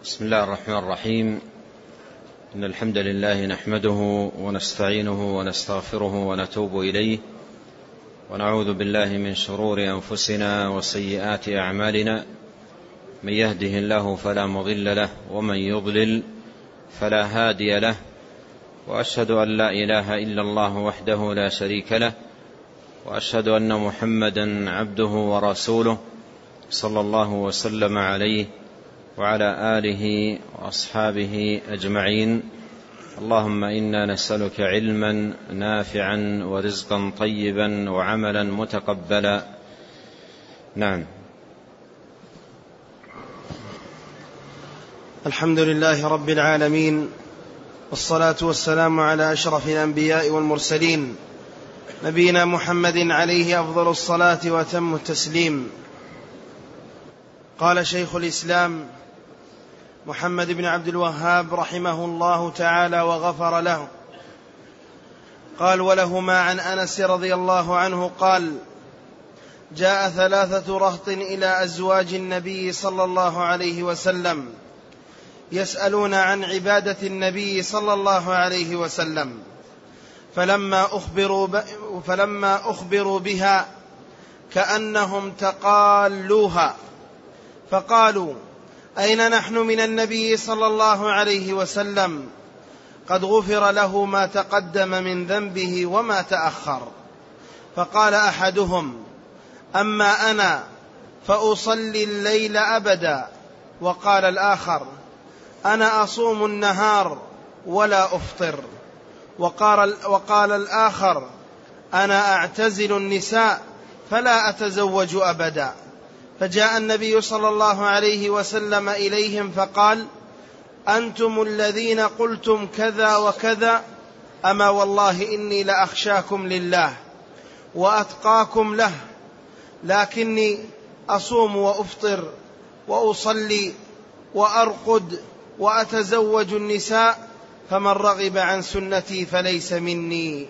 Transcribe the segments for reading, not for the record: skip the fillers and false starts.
بسم الله الرحمن الرحيم. إن الحمد لله نحمده ونستعينه ونستغفره ونتوب إليه، ونعوذ بالله من شرور أنفسنا وسيئات أعمالنا. من يهده الله فلا مضل له، ومن يضلل فلا هادي له، وأشهد أن لا إله إلا الله وحده لا شريك له، وأشهد أن محمدا عبده ورسوله صلى الله وسلم عليه وعلى آله وأصحابه أجمعين. اللهم إنا نسألك علما نافعا ورزقا طيبا وعملا متقبلا. نعم. الحمد لله رب العالمين، والصلاة والسلام على أشرف الأنبياء والمرسلين، نبينا محمد عليه أفضل الصلاة وأتم التسليم. قال شيخ الإسلام محمد بن عبد الوهاب رحمه الله تعالى وغفر له، قال: ولهما عن أنس رضي الله عنه قال: جاء 3 رهط إلى أزواج النبي صلى الله عليه وسلم يسألون عن عبادة النبي صلى الله عليه وسلم، فلما أخبروا بها كأنهم تقالوها، فقالوا: أين نحن من النبي صلى الله عليه وسلم؟ قد غفر له ما تقدم من ذنبه وما تأخر. فقال أحدهم: أما أنا فأصلي الليل أبدا. وقال الآخر: أنا أصوم النهار ولا أفطر. وقال الآخر: أنا أعتزل النساء فلا أتزوج أبدا. فجاء النبي صلى الله عليه وسلم إليهم فقال: أنتم الذين قلتم كذا وكذا، أما والله إني لأخشاكم لله وأتقاكم له، لكني أصوم وأفطر وأصلي وأرقد وأتزوج النساء، فمن رغب عن سنتي فليس مني.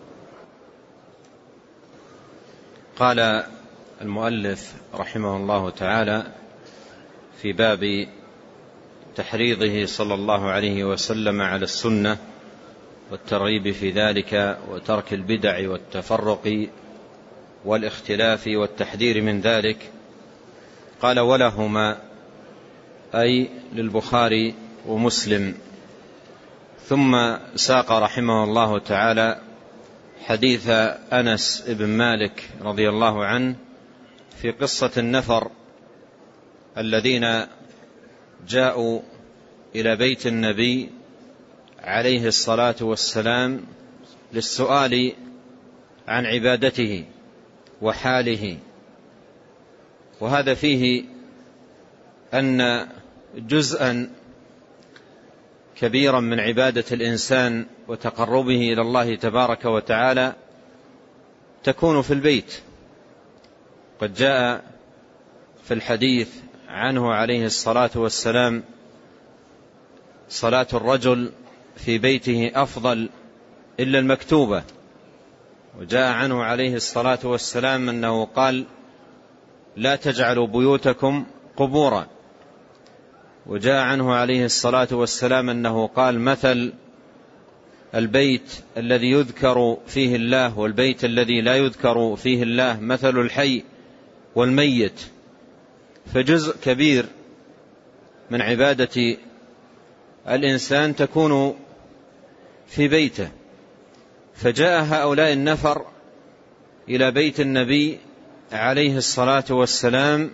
قال المؤلف رحمه الله تعالى في باب تحريضه صلى الله عليه وسلم على السنة والترغيب في ذلك وترك البدع والتفرق والاختلاف والتحذير من ذلك، قال: ولهما، أي للبخاري ومسلم. ثم ساق رحمه الله تعالى حديث أنس بن مالك رضي الله عنه في قصة النفر الذين جاءوا إلى بيت النبي عليه الصلاة والسلام للسؤال عن عبادته وحاله. وهذا فيه أن جزءا كبيرا من عبادة الإنسان وتقربه إلى الله تبارك وتعالى تكون في البيت. قد جاء في الحديث عنه عليه الصلاة والسلام: صلاة الرجل في بيته أفضل إلا المكتوبة. وجاء عنه عليه الصلاة والسلام أنه قال: لا تجعلوا بيوتكم قبورا. وجاء عنه عليه الصلاة والسلام أنه قال: مثل البيت الذي يذكر فيه الله والبيت الذي لا يذكر فيه الله مثل الحي والميت. فجزء كبير من عبادة الإنسان تكون في بيته. فجاء هؤلاء النفر إلى بيت النبي عليه الصلاة والسلام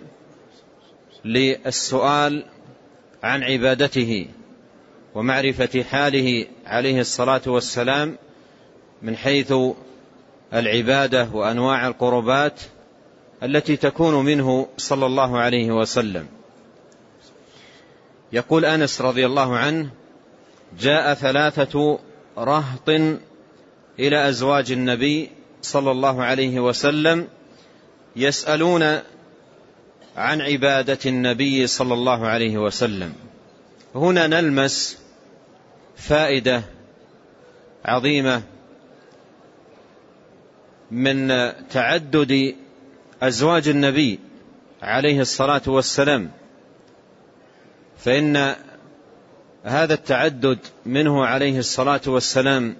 للسؤال عن عبادته ومعرفة حاله عليه الصلاة والسلام من حيث العبادة وأنواع القربات التي تكون منه صلى الله عليه وسلم. يقول أنس رضي الله عنه: جاء 3 رهط إلى أزواج النبي صلى الله عليه وسلم يسألون عن عبادة النبي صلى الله عليه وسلم. هنا نلمس فائدة عظيمة من تعدد أزواج النبي عليه الصلاة والسلام، فإن هذا التعدد منه عليه الصلاة والسلام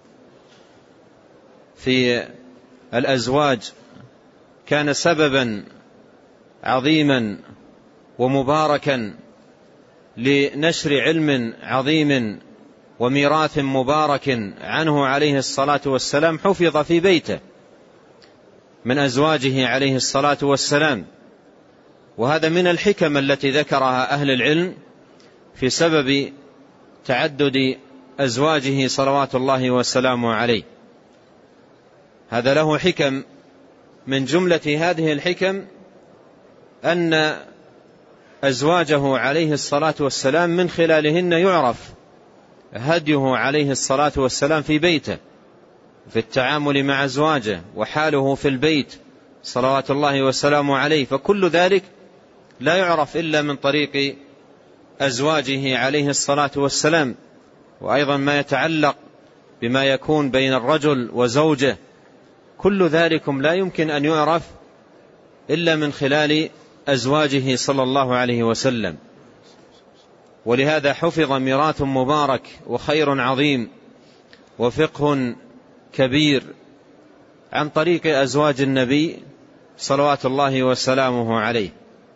في الأزواج كان سببا عظيما ومباركا لنشر علم عظيم وميراث مبارك عنه عليه الصلاة والسلام حفظ في بيته من أزواجه عليه الصلاة والسلام. وهذا من الحكم التي ذكرها أهل العلم في سبب تعدد أزواجه صلوات الله وسلامه عليه. هذا له حكم، من جملة هذه الحكم أن أزواجه عليه الصلاة والسلام من خلالهن يعرف هديه عليه الصلاة والسلام في بيته في التعامل مع أزواجه وحاله في البيت صلوات الله وسلامه عليه، فكل ذلك لا يعرف إلا من طريق أزواجه عليه الصلاة والسلام. وأيضا ما يتعلق بما يكون بين الرجل وزوجه كل ذلكم لا يمكن أن يعرف إلا من خلال أزواجه صلى الله عليه وسلم. ولهذا حفظ ميراث مبارك وخير عظيم وفقه كبير عن طريق أزواج النبي صلوات الله وسلامه عليه.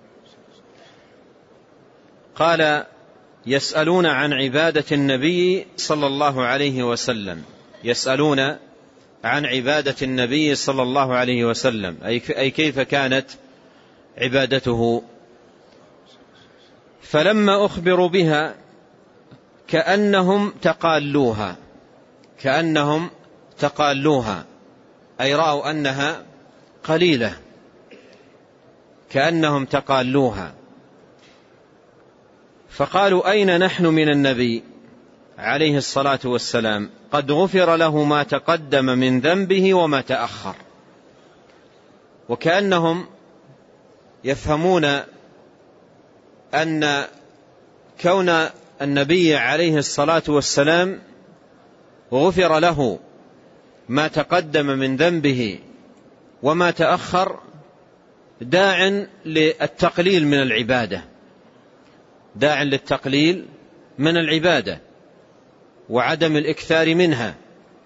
قال: يسألون عن عبادة النبي صلى الله عليه وسلم، يسألون عن عبادة النبي صلى الله عليه وسلم، أي كيف كانت عبادته. فلما أخبروا بها كأنهم تقالوها أي رأوا أنها قليلة، كأنهم تقالوها. فقالوا: أين نحن من النبي عليه الصلاة والسلام؟ قد غفر له ما تقدم من ذنبه وما تأخر. وكأنهم يفهمون أن كون النبي عليه الصلاة والسلام غفر له ما تقدم من ذنبه وما تأخر داع للتقليل من العبادة وعدم الإكثار منها.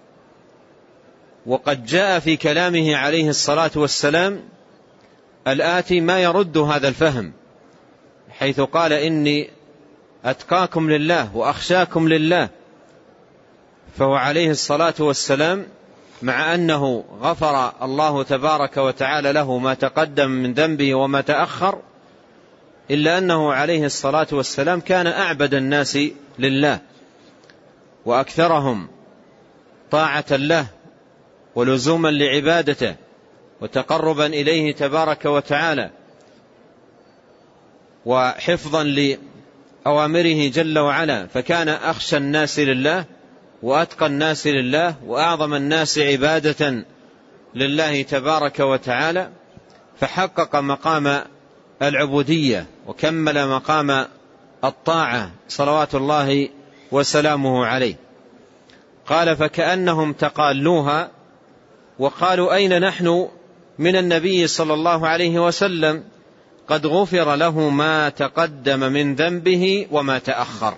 وقد جاء في كلامه عليه الصلاة والسلام الآتي ما يرد هذا الفهم، حيث قال: إني أتقاكم لله وأخشاكم لله. فهو عليه الصلاة والسلام مع أنه غفر الله تبارك وتعالى له ما تقدم من ذنبه وما تأخر، إلا أنه عليه الصلاة والسلام كان أعبد الناس لله وأكثرهم طاعة له ولزوما لعبادته وتقربا إليه تبارك وتعالى وحفظا لأوامره جل وعلا، فكان أخشى الناس لله وأتقى الناس لله وأعظم الناس عبادة لله تبارك وتعالى، فحقق مقام العبودية وكمل مقام الطاعة صلوات الله وسلامه عليه. قال: فكأنهم تقالوها وقالوا: أين نحن من النبي صلى الله عليه وسلم؟ قد غفر له ما تقدم من ذنبه وما تأخر.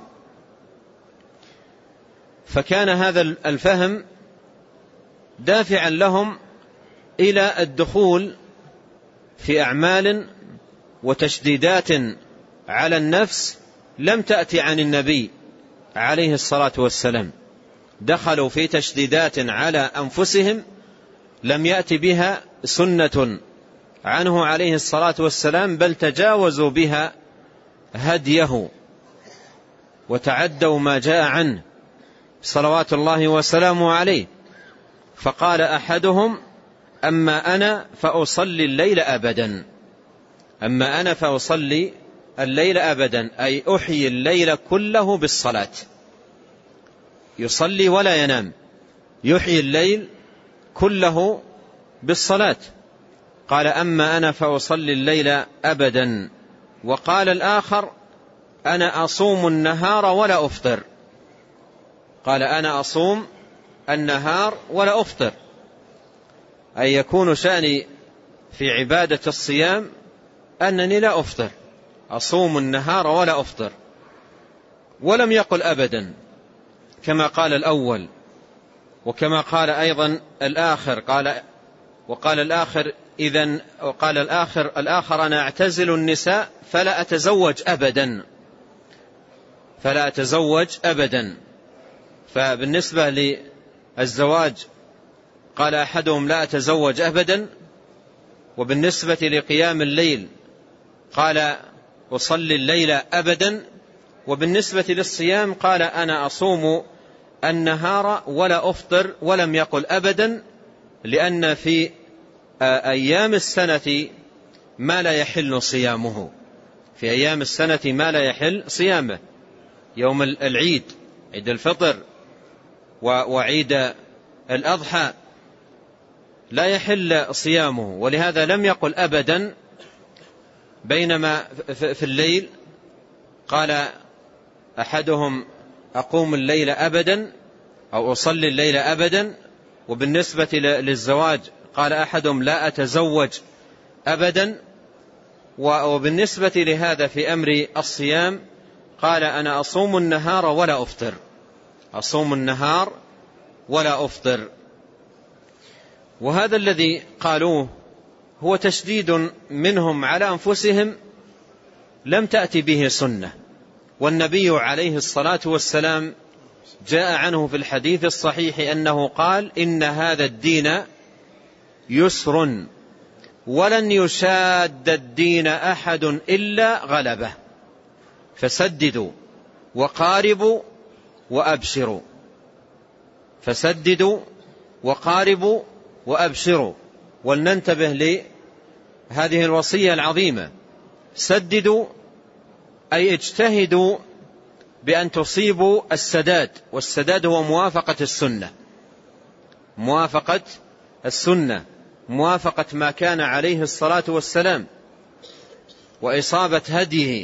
فكان هذا الفهم دافعا لهم إلى الدخول في أعمال وتشديدات على النفس لم تأتي عن النبي عليه الصلاة والسلام. دخلوا في تشديدات على أنفسهم لم يأتي بها سنة عنه عليه الصلاة والسلام، بل تجاوزوا بها هديه وتعدوا ما جاء عنه صلوات الله وسلامه عليه. فقال أحدهم: أما أنا فأصلي الليل أبدا. أما أنا فأصلي الليل أبدا، أي أحيي الليل كله بالصلاة. يصلي ولا ينام، يحيي الليل كله بالصلاة. قال: أما أنا فأصلي الليل أبدا. وقال الآخر: أنا أصوم النهار ولا أفطر. قال: أنا أصوم النهار ولا أفطر، أي يكون شأني في عبادة الصيام أنني لا أفطر، أصوم النهار ولا أفطر. ولم يقل أبدا كما قال الأول، وكما قال أيضا الآخر، وقال الآخر إذن، وقال الآخر أنا أعتزل النساء فلا أتزوج أبدا. فبالنسبة للزواج قال أحدهم لا أتزوج أبدا، وبالنسبة لقيام الليل قال أصلي الليل أبدا، وبالنسبة للصيام قال أنا أصوم النهار ولا أفطر، ولم يقل أبدا، لأن في أيام السنة ما لا يحل صيامه، في أيام السنة ما لا يحل صيامه، يوم العيد، عيد الفطر وعيد الأضحى لا يحل صيامه، ولهذا لم يقل أبدا. بينما في الليل قال أحدهم أقوم الليل أبدا أو أصلي الليل أبدا، وبالنسبة للزواج قال أحدهم لا أتزوج أبدا، وبالنسبة لهذا في أمر الصيام قال أنا أصوم النهار ولا أفطر، أصوم النهار ولا أفطر. وهذا الذي قالوه هو تشديد منهم على أنفسهم لم تأتي به سنة، والنبي عليه الصلاة والسلام جاء عنه في الحديث الصحيح أنه قال إن هذا الدين يسر ولن يشاد الدين أحد إلا غلبه، فسددوا وقاربوا وأبشروا، فسددوا وقاربوا وأبشروا. ولننتبه لهذه الوصية العظيمة. سددوا أي اجتهدوا بأن تصيبوا السداد، والسداد هو موافقة السنة، موافقة السنة، موافقة ما كان عليه الصلاة والسلام وإصابة هديه.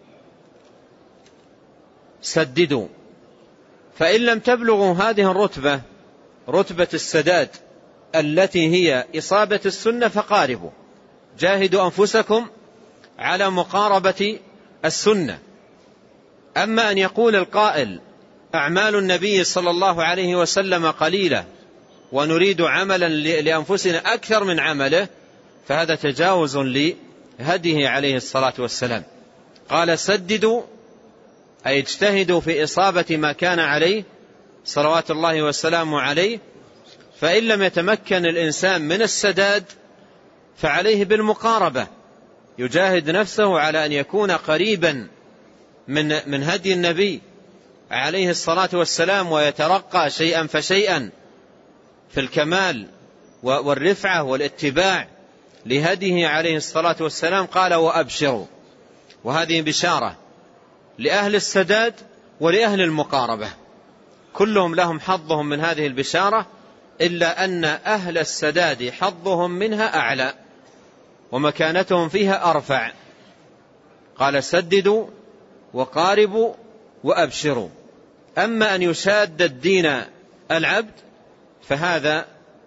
سددوا، فإن لم تبلغوا هذه الرتبة، رتبة السداد التي هي إصابة السنة، فقاربوا، جاهدوا أنفسكم على مقاربة السنة. أما أن يقول القائل أعمال النبي صلى الله عليه وسلم قليلة ونريد عملا لأنفسنا أكثر من عمله، فهذا تجاوز لهديه عليه الصلاة والسلام. قال سددوا أي اجتهدوا في إصابة ما كان عليه صلوات الله والسلام عليه. فإن لم يتمكن الإنسان من السداد فعليه بالمقاربة، يجاهد نفسه على أن يكون قريبا من هدي النبي عليه الصلاة والسلام، ويترقى شيئا فشيئا في الكمال والرفعة والاتباع لهديه عليه الصلاة والسلام. قال وأبشروا، وهذه بشارة لأهل السداد ولأهل المقاربة، كلهم لهم حظهم من هذه البشارة، إلا أن أهل السداد حظهم منها أعلى ومكانتهم فيها أرفع. قال سددوا وقاربوا وأبشروا. أما أن يشاد الدين العبد فهذا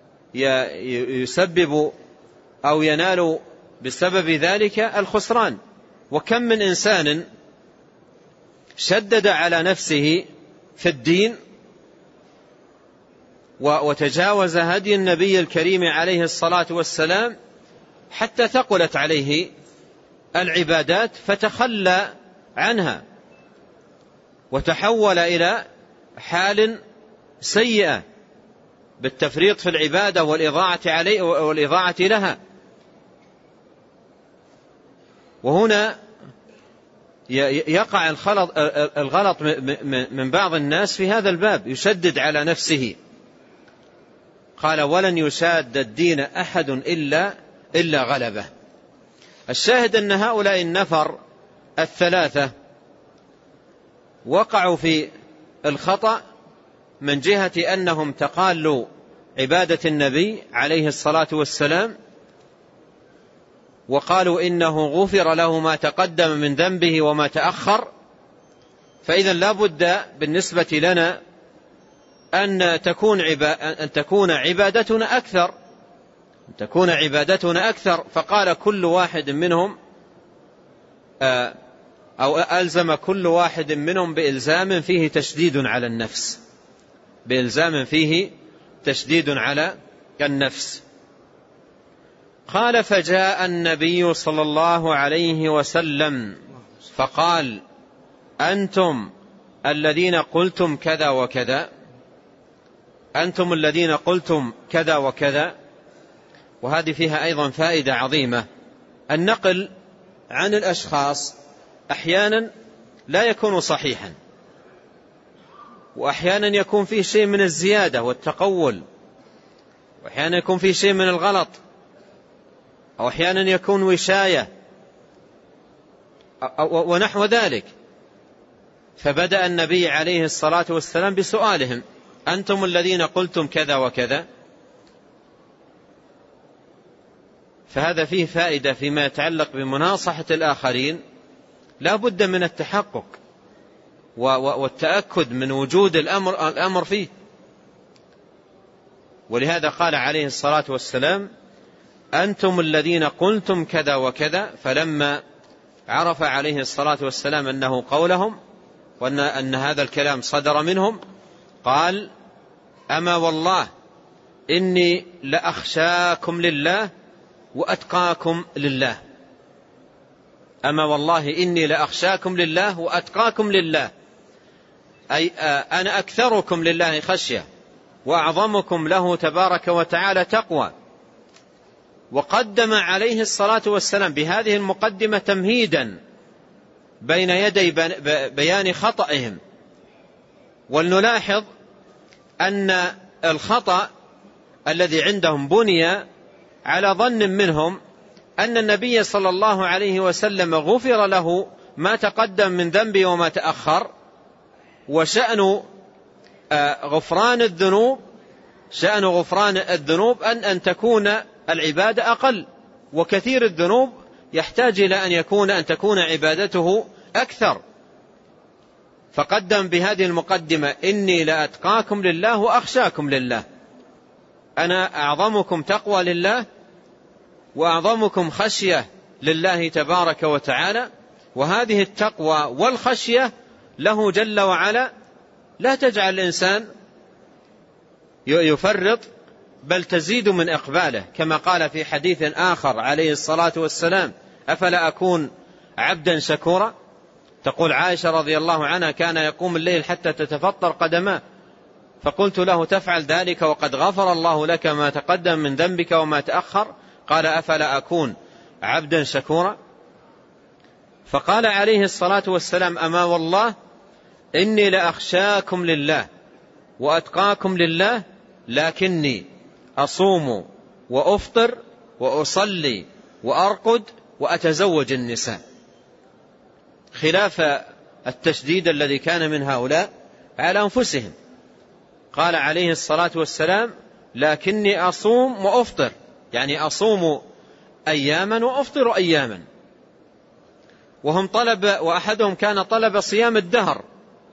يسبب أو ينال بسبب ذلك الخسران. وكم من إنسان شدد على نفسه في الدين وتجاوز هدي النبي الكريم عليه الصلاة والسلام حتى ثقلت عليه العبادات فتخلى عنها وتحول إلى حال سيئة بالتفريط في العبادة والإضاعة لها. وهنا يقع الغلط من بعض الناس في هذا الباب، يشدد على نفسه. قال ولن يشاد الدين أحد إلا غلبه. الشاهد أن هؤلاء النفر الثلاثة وقعوا في الخطأ من جهة أنهم تقالوا عبادة النبي عليه الصلاة والسلام، وقالوا إنه غفر له ما تقدم من ذنبه وما تأخر. فإذا لا بد بالنسبة لنا أن تكون عبادتنا أكثر. فقال كل واحد منهم أو ألزم كل واحد منهم بإلزام فيه تشديد على النفس، بإلزام فيه تشديد على النفس. قال: فجاء النبي صلى الله عليه وسلم فقال: أنتم الذين قلتم كذا وكذا، أنتم الذين قلتم كذا وكذا. وهذه فيها أيضا فائدة عظيمة. النقل عن الأشخاص أحيانا لا يكون صحيحا، وأحيانا يكون فيه شيء من الزيادة والتقول، وأحيانا يكون فيه شيء من الغلط، أو أحيانا يكون وشاية ونحو ذلك. فبدأ النبي عليه الصلاة والسلام بسؤالهم: أنتم الذين قلتم كذا وكذا. فهذا فيه فائدة فيما يتعلق بمناصحة الآخرين، لا بد من التحقق والتأكد من وجود الأمر فيه. ولهذا قال عليه الصلاة والسلام: أنتم الذين قلتم كذا وكذا. فلما عرف عليه الصلاة والسلام أنه قولهم وأن هذا الكلام صدر منهم، قال: أما والله إني لأخشاكم لله وأتقاكم لله. أما والله إني لأخشاكم لله وأتقاكم لله، أي أنا أكثركم لله خشية وأعظمكم له تبارك وتعالى تقوى. وقدم عليه الصلاة والسلام بهذه المقدمة تمهيدا بين يدي بيان خطئهم. ولنلاحظ أن الخطأ الذي عندهم بني على ظن منهم أن النبي صلى الله عليه وسلم غفر له ما تقدم من ذنبه وما تأخر، وشأن غفران الذنوب أن تكون العبادة أقل، وكثير الذنوب يحتاج إلى أن تكون عبادته أكثر. فقدم بهذه المقدمة: إني لأتقاكم لله وأخشاكم لله، أنا أعظمكم تقوى لله وأعظمكم خشية لله تبارك وتعالى. وهذه التقوى والخشية له جل وعلا لا تجعل الإنسان يفرط، بل تزيد من إقباله، كما قال في حديث آخر عليه الصلاة والسلام: أفلا أكون عبدا شكورا؟ تقول عائشة رضي الله عنها: كان يقوم الليل حتى تتفطر قدماه، فقلت له: تفعل ذلك وقد غفر الله لك ما تقدم من ذنبك وما تأخر؟ قال: أفلا أكون عبدا شكورا؟ فقال عليه الصلاة والسلام: أما والله إني لأخشاكم لله وأتقاكم لله، لكني أصوم وأفطر وأصلي وأرقد وأتزوج النساء، خلاف التشديد الذي كان من هؤلاء على أنفسهم. قال عليه الصلاة والسلام: لكني أصوم وأفطر، يعني أصوم أياما وأفطر أياما. وأحدهم كان طلب صيام الدهر،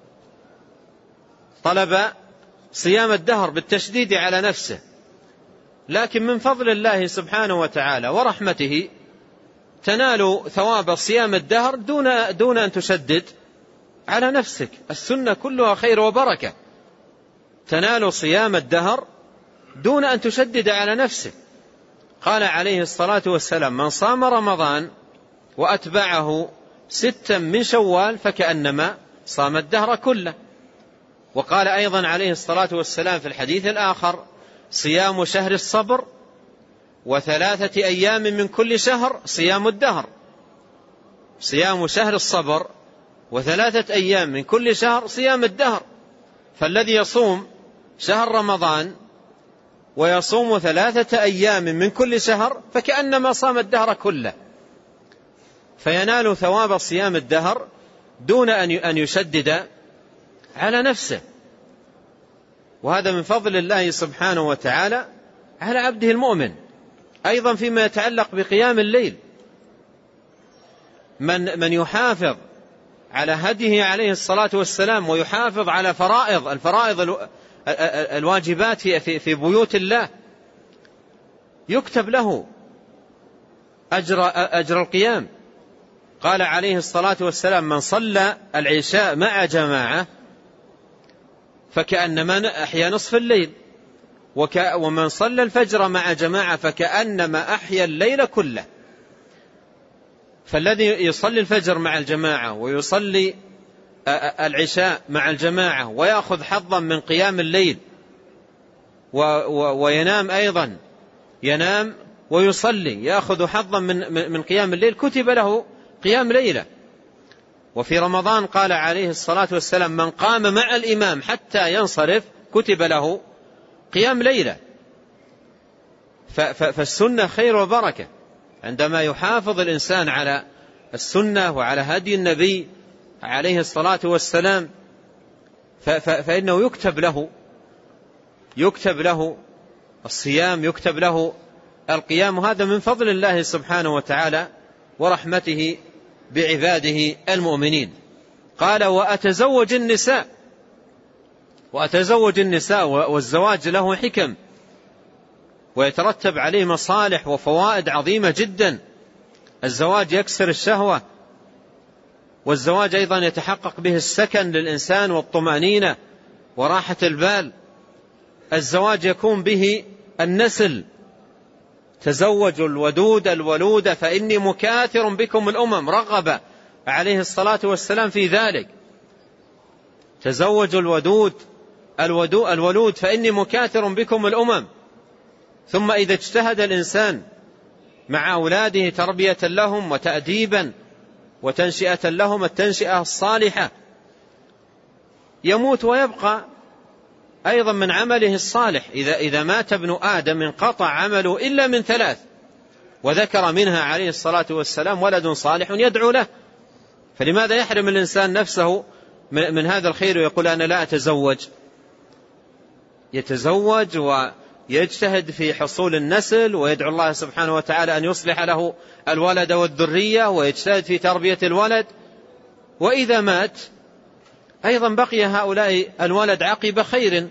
طلب صيام الدهر بالتشديد على نفسه، لكن من فضل الله سبحانه وتعالى ورحمته تنال ثواب صيام الدهر دون أن تشدد على نفسك. السنة كلها خير وبركة، تنال صيام الدهر دون أن تشدد على نفسك. قال عليه الصلاة والسلام: من صام رمضان وأتبعه 6 من شوال فكأنما صام الدهر كله. وقال أيضا عليه الصلاة والسلام في الحديث الآخر: صيام شهر الصبر 3 أيام من كل شهر صيام الدهر. صيام شهر الصبر 3 أيام من كل شهر صيام الدهر. فالذي يصوم شهر رمضان ويصوم 3 أيام من كل شهر فكأنما صام الدهر كله، فينال ثواب صيام الدهر دون أن يشدد على نفسه. وهذا من فضل الله سبحانه وتعالى على عبده المؤمن. أيضا فيما يتعلق بقيام الليل، من يحافظ على هديه عليه الصلاة والسلام ويحافظ على الفرائض الواجبات في بيوت الله، يكتب له أجر القيام، قال عليه الصلاة والسلام: من صلى العشاء مع جماعة فكأنما أحيا نصف الليل، ومن صلى الفجر مع جماعة فكأنما أحيا الليل كله. فالذي يصلي الفجر مع الجماعة ويصلي العشاء مع الجماعة ويأخذ حظا من قيام الليل وينام أيضا، ينام ويصلي يأخذ حظا من قيام الليل، كتب له قيام ليلة. وفي رمضان قال عليه الصلاة والسلام: من قام مع الإمام حتى ينصرف كتب له قيام ليلة. فالسنة خير وبركة. عندما يحافظ الإنسان على السنة وعلى هدي النبي عليه الصلاة والسلام فإنه يكتب له الصيام، يكتب له القيام، وهذا من فضل الله سبحانه وتعالى ورحمته بعباده المؤمنين. قال: وأتزوج النساء، والزواج له حكم ويترتب عليه مصالح وفوائد عظيمة جدا. الزواج يكسر الشهوة، والزواج أيضا يتحقق به السكن للإنسان والطمأنينة وراحة البال. الزواج يكون به النسل: تزوجوا الودود الولود فإني مكاثر بكم الأمم. رغب عليه الصلاة والسلام في ذلك: تزوجوا الولود فإني مكاثر بكم الأمم. ثم إذا اجتهد الإنسان مع أولاده تربية لهم وتأديبا وتنشئة لهم التنشئة الصالحة، يموت ويبقى أيضا من عمله الصالح. إذا مات ابن آدم انقطع عمله إلا من 3، وذكر منها عليه الصلاة والسلام: ولد صالح يدعو له. فلماذا يحرم الإنسان نفسه من هذا الخير ويقول: أنا لا أتزوج؟ يتزوج ويجتهد في حصول النسل، ويدعو الله سبحانه وتعالى أن يصلح له الولد والذرية، ويجتهد في تربية الولد. وإذا مات أيضا بقي هؤلاء الولد عقب خير،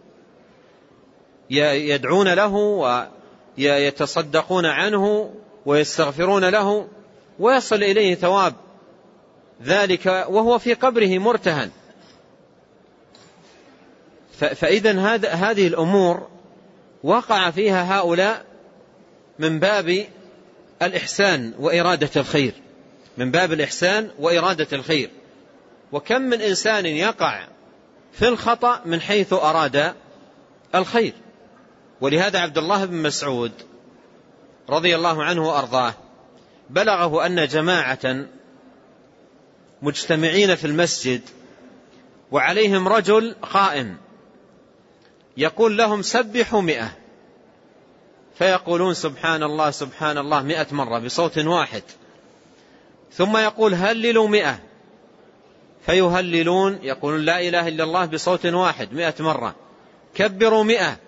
يدعون له ويتصدقون عنه ويستغفرون له، ويصل إليه ثواب ذلك وهو في قبره مرتهن. فإذن هذه الأمور وقع فيها هؤلاء من باب الإحسان وإرادة الخير، من باب الإحسان وإرادة الخير. وكم من إنسان يقع في الخطأ من حيث أراد الخير. ولهذا عبد الله بن مسعود رضي الله عنه وأرضاه بلغه أن جماعة مجتمعين في المسجد وعليهم رجل قائم يقول لهم: سبحوا 100، فيقولون: سبحان الله سبحان الله 100 مرة بصوت واحد. ثم يقول: هللوا 100، فيهللون، يقولون: لا إله إلا الله بصوت واحد 100 مرة. كبروا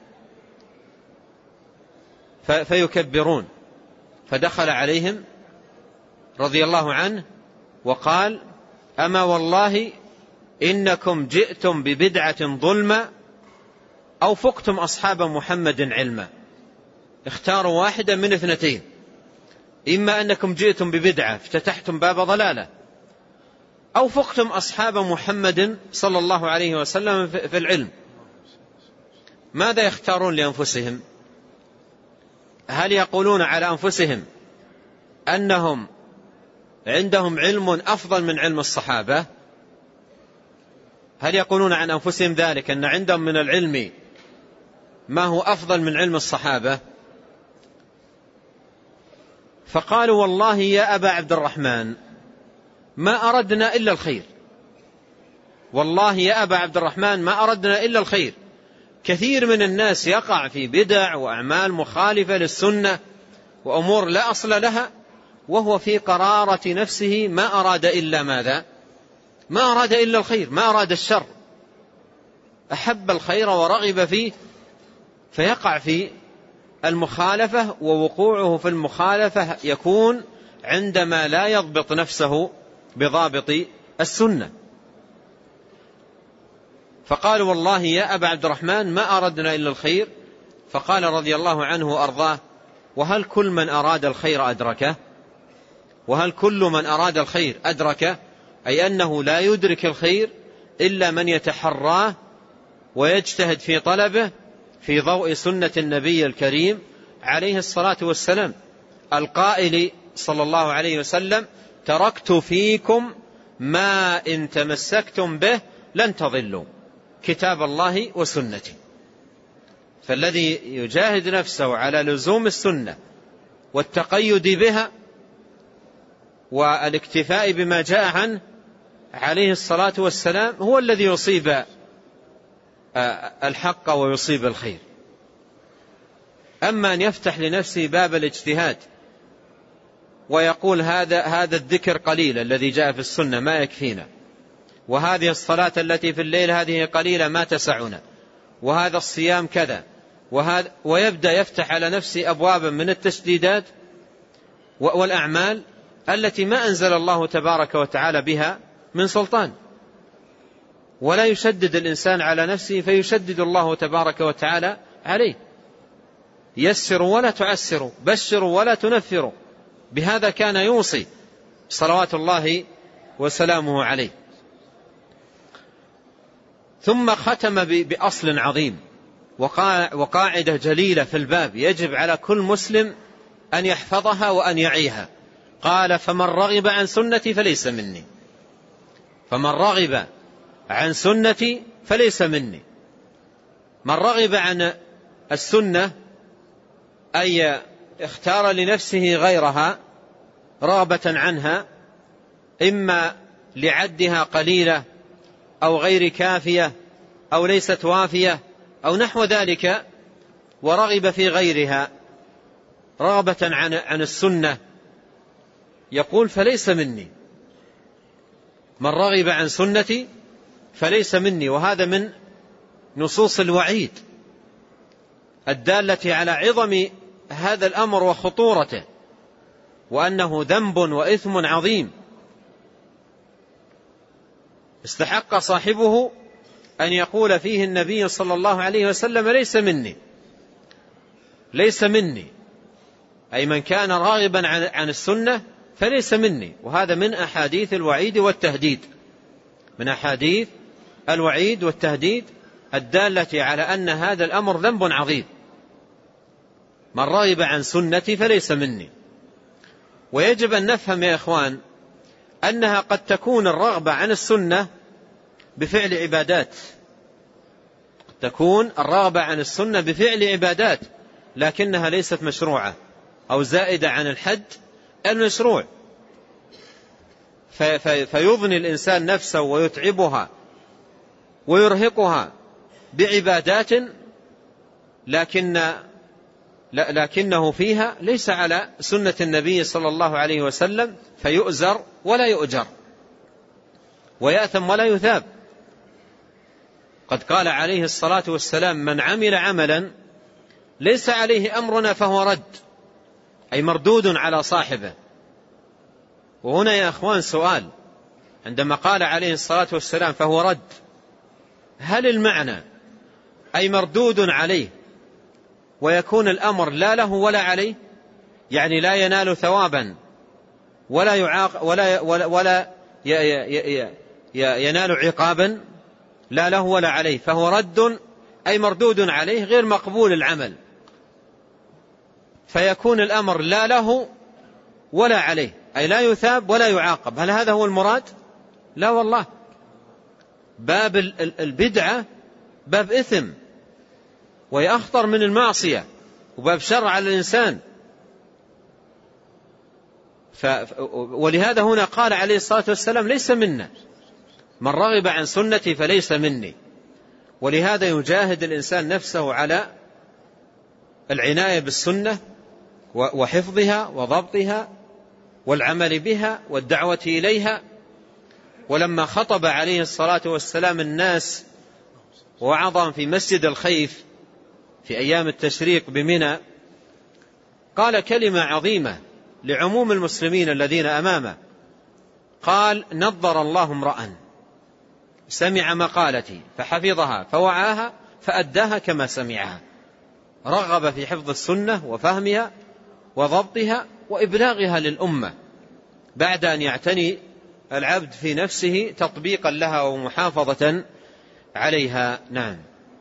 100، فيكبرون. فدخل عليهم رضي الله عنه وقال: أما والله إنكم جئتم ببدعة ظلمة أو فقتم أصحاب محمد علما. اختاروا واحدا من 2: إما أنكم جئتم ببدعة افتتحتم باب ضلالة، أو فقتم أصحاب محمد صلى الله عليه وسلم في العلم. ماذا يختارون لأنفسهم؟ هل يقولون على أنفسهم أنهم عندهم علم أفضل من علم الصحابة؟ هل يقولون عن أنفسهم ذلك أن عندهم من العلم ما هو أفضل من علم الصحابة؟ فقالوا: والله يا أبا عبد الرحمن ما أردنا إلا الخير، والله يا أبا عبد الرحمن ما أردنا إلا الخير. كثير من الناس يقع في بدع وأعمال مخالفة للسنة وأمور لا أصل لها، وهو في قرارة نفسه ما أراد إلا ماذا؟ ما أراد إلا الخير، ما أراد الشر، أحب الخير ورغب فيه، فيقع في المخالفة. ووقوعه في المخالفة يكون عندما لا يضبط نفسه بضابط السنة. فقالوا: والله يا أبا عبد الرحمن ما أردنا إلا الخير. فقال رضي الله عنه وأرضاه: وهل كل من أراد الخير أدركه؟ وهل كل من أراد الخير أدركه؟ أي أنه لا يدرك الخير إلا من يتحراه ويجتهد في طلبه في ضوء سنة النبي الكريم عليه الصلاة والسلام، القائل صلى الله عليه وسلم: تركت فيكم ما إن تمسكتم به لن تضلوا، كتاب الله وسنتي. فالذي يجاهد نفسه على لزوم السنة والتقيد بها والاكتفاء بما جاء عنه عليه الصلاة والسلام هو الذي يصيب الحق ويصيب الخير. أما أن يفتح لنفسه باب الاجتهاد ويقول هذا الذكر قليل الذي جاء في السنة ما يكفينا، وهذه الصلاة التي في الليل هذه قليلة ما تسعنا، وهذا الصيام كذا، ويبدأ يفتح على نفسه أبوابا من التشديدات والأعمال التي ما أنزل الله تبارك وتعالى بها من سلطان. ولا يشدد الإنسان على نفسه فيشدد الله تبارك وتعالى عليه. يسروا ولا تعسروا، بشروا ولا تنفروا، بهذا كان يوصي صلوات الله وسلامه عليه. ثم ختم بأصل عظيم وقاعدة جليلة في الباب يجب على كل مسلم أن يحفظها وأن يعيها. قال: فمن رغب عن سنتي فليس مني. فمن رغب عن سنتي فليس مني. من رغب عن السنة أي اختار لنفسه غيرها رغبة عنها، إما لعدها قليلة أو غير كافية أو ليست وافية أو نحو ذلك، ورغب في غيرها رغبة عن السنة، يقول: فليس مني. من رغب عن سنتي فليس مني. وهذا من نصوص الوعيد الدالة على عظم هذا الأمر وخطورته، وأنه ذنب وإثم عظيم استحق صاحبه أن يقول فيه النبي صلى الله عليه وسلم: ليس مني. ليس مني أي من كان راغبا عن السنة فليس مني. وهذا من أحاديث الوعيد والتهديد، من أحاديث الوعيد والتهديد الدالة على أن هذا الأمر ذنب عظيم. من رغب عن سنتي فليس مني. ويجب أن نفهم يا إخوان أنها قد تكون الرغبة عن السنة بفعل عبادات، قد تكون الرغبة عن السنة بفعل عبادات لكنها ليست مشروعة أو زائدة عن الحد المشروع، فيضني الإنسان نفسه ويتعبها ويرهقها بعبادات لكنه فيها ليس على سنة النبي صلى الله عليه وسلم، فيؤزر ولا يؤجر، ويأثم ولا يثاب. قد قال عليه الصلاة والسلام: من عمل عملا ليس عليه أمرنا فهو رد، أي مردود على صاحبه. وهنا يا أخوان سؤال، عندما قال عليه الصلاة والسلام فهو رد، هل المعنى أي مردود عليه ويكون الأمر لا له ولا عليه؟ يعني لا ينال ثوابا ولا ينال عقابا، لا له ولا عليه، فهو رد أي مردود عليه غير مقبول العمل، فيكون الأمر لا له ولا عليه، أي لا يثاب ولا يعاقب. هل هذا هو المراد؟ لا والله. باب البدعة باب إثم وهي أخطر من المعصية، وباب شر على الإنسان. ولهذا هنا قال عليه الصلاة والسلام: ليس منا. من رغب عن سنتي فليس مني. ولهذا يجاهد الإنسان نفسه على العناية بالسنة وحفظها وضبطها والعمل بها والدعوة إليها. ولما خطب عليه الصلاة والسلام الناس ووعظهم في مسجد الخيف في أيام التشريق بمنى، قال كلمة عظيمة لعموم المسلمين الذين أمامه، قال: نضر الله امرأ سمع مقالتي فحفظها فوعاها فأداها كما سمعها. رغب في حفظ السنة وفهمها وضبطها وإبلاغها للأمة بعد أن يعتني العبد في نفسه تطبيقا لها ومحافظة عليها. نعم.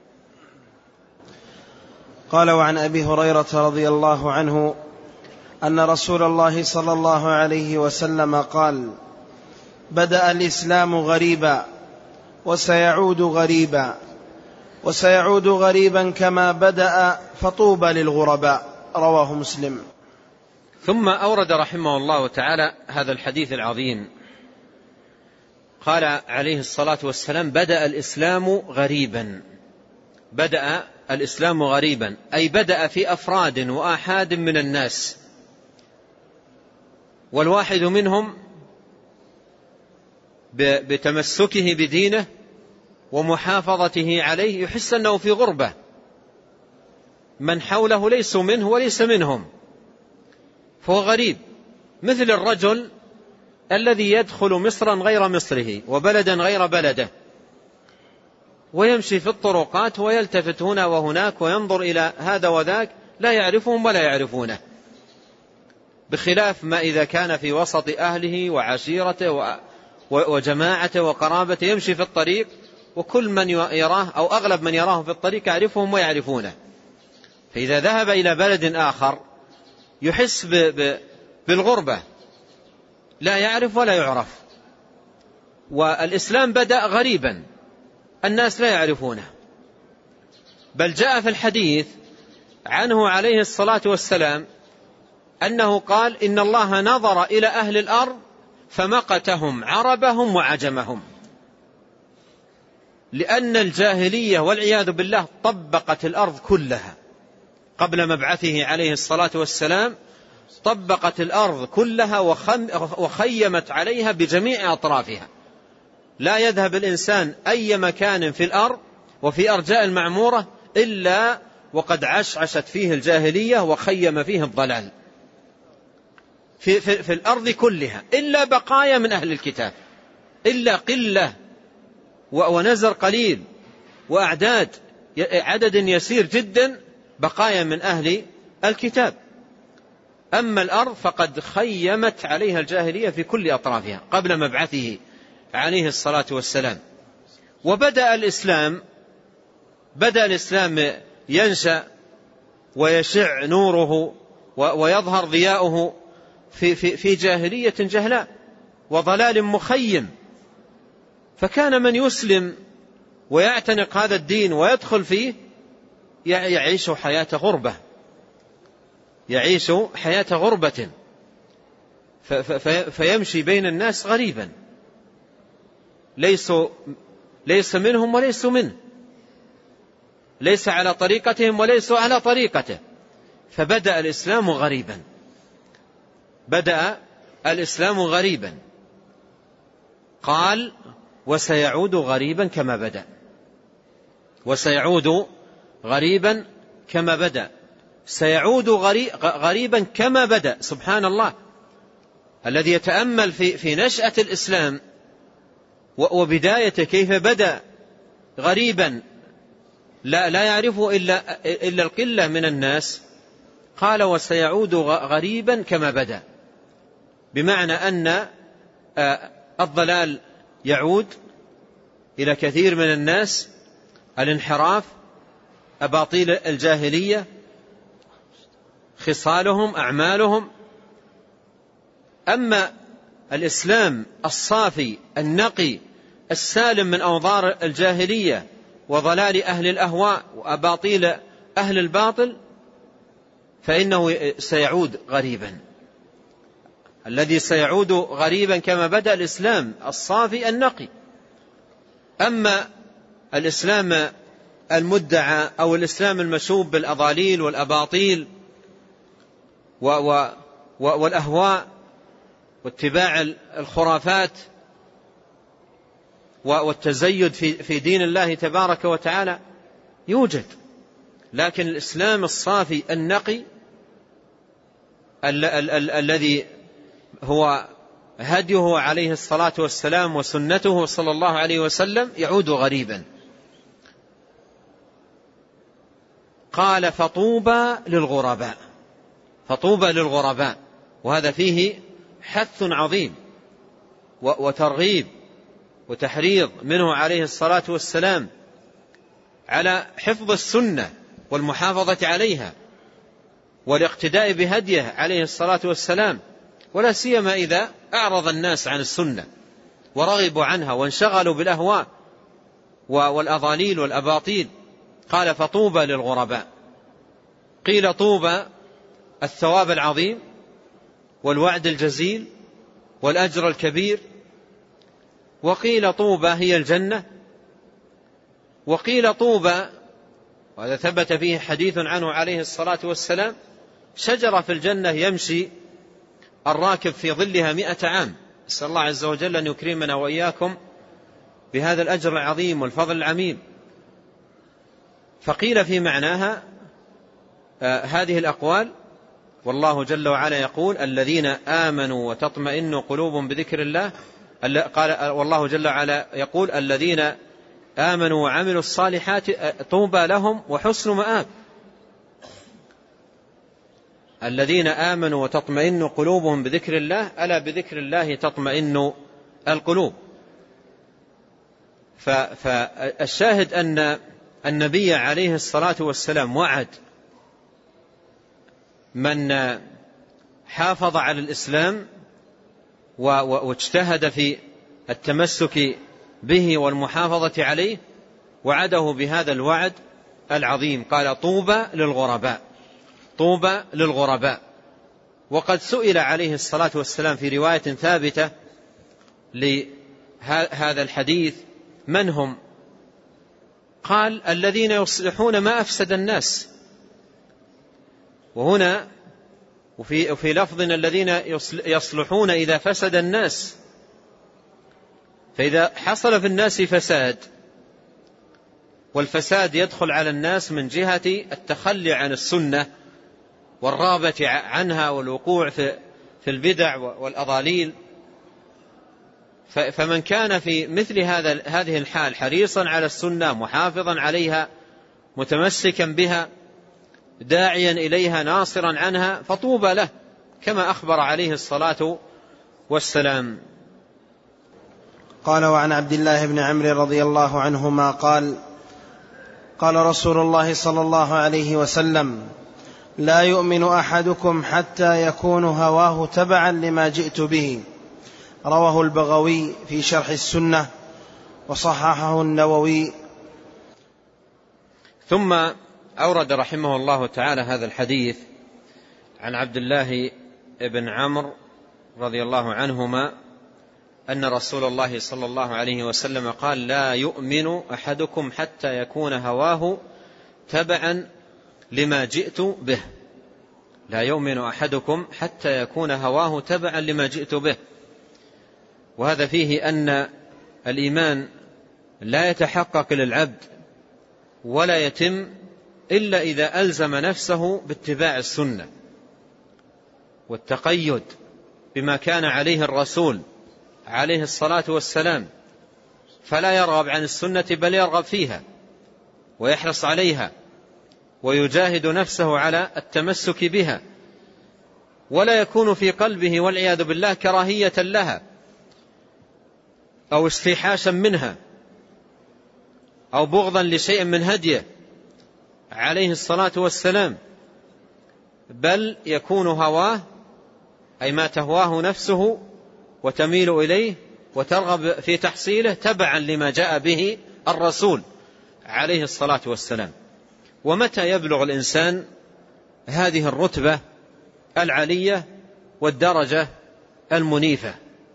قال: وعن أبي هريرة رضي الله عنه أن رسول الله صلى الله عليه وسلم قال: بدأ الإسلام غريبا وسيعود غريبا، وسيعود غريبا كما بدأ، فطوبى للغرباء. رواه مسلم. ثم أورد رحمه الله تعالى هذا الحديث العظيم. قال عليه الصلاة والسلام: بدأ الإسلام غريبا. بدأ الإسلام غريبا أي بدأ في أفراد وآحاد من الناس، والواحد منهم بتمسكه بدينه ومحافظته عليه يحس أنه في غربة، من حوله ليسوا منه وليس منهم، فهو غريب، مثل الرجل الذي يدخل مصرا غير مصره وبلدا غير بلده، ويمشي في الطرقات ويلتفت هنا وهناك وينظر إلى هذا وذاك، لا يعرفهم ولا يعرفونه، بخلاف ما إذا كان في وسط أهله وعشيرته وجماعته وقرابته، يمشي في الطريق وكل من يراه أو أغلب من يراه في الطريق يعرفهم ويعرفونه. فإذا ذهب إلى بلد آخر يحس بالغربة، لا يعرف ولا يعرف. والإسلام بدأ غريبا، الناس لا يعرفونه، بل جاء في الحديث عنه عليه الصلاة والسلام أنه قال: إن الله نظر إلى أهل الأرض فمقتهم عربهم وعجمهم، لأن الجاهلية والعياذ بالله طبقت الأرض كلها قبل مبعثه عليه الصلاة والسلام، طبقت الأرض كلها وخيمت عليها بجميع أطرافها. لا يذهب الإنسان أي مكان في الأرض وفي أرجاء المعمورة إلا وقد عشعشت فيه الجاهلية وخيم فيه الضلال في الأرض كلها، إلا بقايا من أهل الكتاب، إلا قلة ونزر قليل وأعداد عدد يسير جدا بقايا من أهل الكتاب. أما الأرض فقد خيمت عليها الجاهلية في كل أطرافها قبل مبعثه عليه الصلاة والسلام. وبدأ الإسلام ينشأ ويشع نوره ويظهر ضياؤه في جاهلية جهلاء وضلال مخيم، فكان من يسلم ويعتنق هذا الدين ويدخل فيه يعيش حياة غربة، يعيش حياة غربة، فيمشي بين الناس غريبا، ليس منهم وليسوا منه، ليس على طريقتهم وليسوا على طريقته. فبدأ الإسلام غريبا، بدأ الإسلام غريبا. قال: وسيعود غريبا كما بدأ، وسيعود غريبا كما بدأ، سيعود غريبا كما بدأ. سبحان الله، الذي يتأمل في نشأة الإسلام وبدايته كيف بدأ غريبا لا يعرفه إلا القلة من الناس، قال: وسيعود غريبا كما بدأ، بمعنى أن الضلال يعود إلى كثير من الناس، الانحراف، أباطيل الجاهلية، خصالهم، أعمالهم. أما الإسلام الصافي النقي السالم من أوضار الجاهلية وضلال أهل الأهواء وأباطيل أهل الباطل فإنه سيعود غريبا. الذي سيعود غريبا كما بدأ الإسلام الصافي النقي. أما الإسلام المدعى أو الإسلام المشوب بالأضاليل والأباطيل والأهواء واتباع الخرافات والتزيد في دين الله تبارك وتعالى يوجد، لكن الإسلام الصافي النقي الذي هو هديه عليه الصلاة والسلام وسنته صلى الله عليه وسلم يعود غريبا. قال: فطوبى للغرباء، فطوبى للغرباء، وهذا فيه حث عظيم وترغيب وتحريض منه عليه الصلاة والسلام على حفظ السنة والمحافظة عليها والاقتداء بهديه عليه الصلاة والسلام، ولا سيما إذا أعرض الناس عن السنة ورغبوا عنها وانشغلوا بالأهواء والأضاليل والأباطيل. قال فطوبى للغرباء. قيل طوبى الثواب العظيم والوعد الجزيل والأجر الكبير، وقيل طوبى هي الجنة، وقيل طوبى، وهذا ثبت فيه حديث عنه عليه الصلاة والسلام، شجرة في الجنة يمشي الراكب في ظلها 100 عام. نسأل الله عز وجل أن يكرمنا وإياكم بهذا الأجر العظيم والفضل العميم. فقيل في معناها هذه الأقوال، والله جل وعلا يقول الذين آمنوا وتطمئن قلوبهم بذكر الله. قال والله جل وعلا يقول الذين آمنوا وعملوا الصالحات طوبى لهم وحسن مآب. الذين آمنوا وتطمئن قلوبهم بذكر الله، ألا بذكر الله تطمئن القلوب. فالشاهد أن النبي عليه الصلاة والسلام وعد من حافظ على الإسلام واجتهد في التمسك به والمحافظة عليه، وعده بهذا الوعد العظيم. قال طوبى للغرباء، طوبى للغرباء. وقد سئل عليه الصلاة والسلام في رواية ثابتة لهذا الحديث من هم؟ قال الذين يصلحون ما أفسد الناس. وهنا وفي لفظ الذين يصلحون إذا فسد الناس. فإذا حصل في الناس فساد، والفساد يدخل على الناس من جهة التخلي عن السنة والرغبة عنها والوقوع في البدع والأضاليل، فمن كان في مثل هذه الحال حريصا على السنة محافظا عليها متمسكا بها داعيا إليها ناصرا عنها فطوبى له، كما أخبر عليه الصلاة والسلام. قال وعن عبد الله بن عمرو رضي الله عنهما قال قال رسول الله صلى الله عليه وسلم لا يؤمن أحدكم حتى يكون هواه تبعا لما جئت به. رواه البغوي في شرح السنة وصححه النووي. ثم أورد رحمه الله تعالى هذا الحديث عن عبد الله بن عمرو رضي الله عنهما أن رسول الله صلى الله عليه وسلم قال لا يؤمن أحدكم حتى يكون هواه تبعا لما جئت به. لا يؤمن أحدكم حتى يكون هواه تبعا لما جئت به. وهذا فيه أن الإيمان لا يتحقق للعبد ولا يتم إلا إذا ألزم نفسه باتباع السنة والتقيد بما كان عليه الرسول عليه الصلاة والسلام، فلا يرغب عن السنة بل يرغب فيها ويحرص عليها ويجاهد نفسه على التمسك بها، ولا يكون في قلبه والعياذ بالله كراهية لها أو استيحاشا منها أو بغضا لشيء من هديه عليه الصلاة والسلام، بل يكون هواه أي ما تهواه نفسه وتميل إليه وترغب في تحصيله تبعا لما جاء به الرسول عليه الصلاة والسلام. ومتى يبلغ الإنسان هذه الرتبة العلية والدرجة المنيفة؟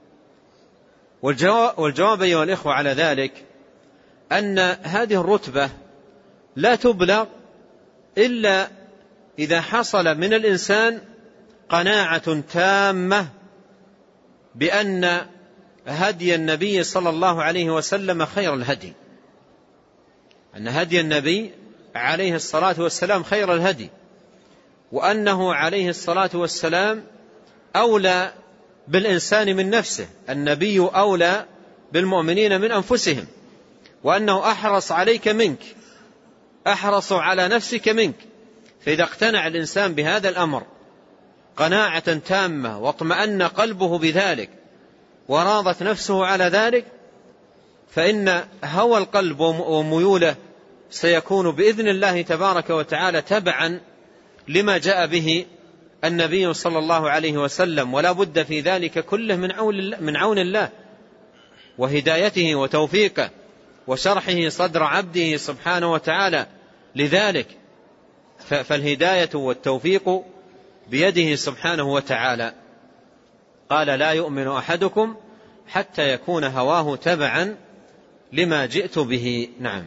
والجواب أيها الإخوة على ذلك أن هذه الرتبة لا تبلغ إلا إذا حصل من الإنسان قناعة تامة بأن هدي النبي صلى الله عليه وسلم خير الهدي، أن هدي النبي عليه الصلاة والسلام خير الهدي، وأنه عليه الصلاة والسلام أولى بالإنسان من نفسه، النبي أولى بالمؤمنين من أنفسهم، وأنه أحرص عليك منك، أحرص على نفسك منك. فإذا اقتنع الإنسان بهذا الأمر قناعة تامة واطمأن قلبه بذلك وراضت نفسه على ذلك، فإن هوى القلب وميوله سيكون بإذن الله تبارك وتعالى تبعا لما جاء به النبي صلى الله عليه وسلم، ولا بد في ذلك كله من عون الله وهدايته وتوفيقه وشرحه صدر عبده سبحانه وتعالى لذلك. فالهداية والتوفيق بيده سبحانه وتعالى. قال: لا يؤمن أحدكم حتى يكون هواه تبعا لما جئت به. نعم.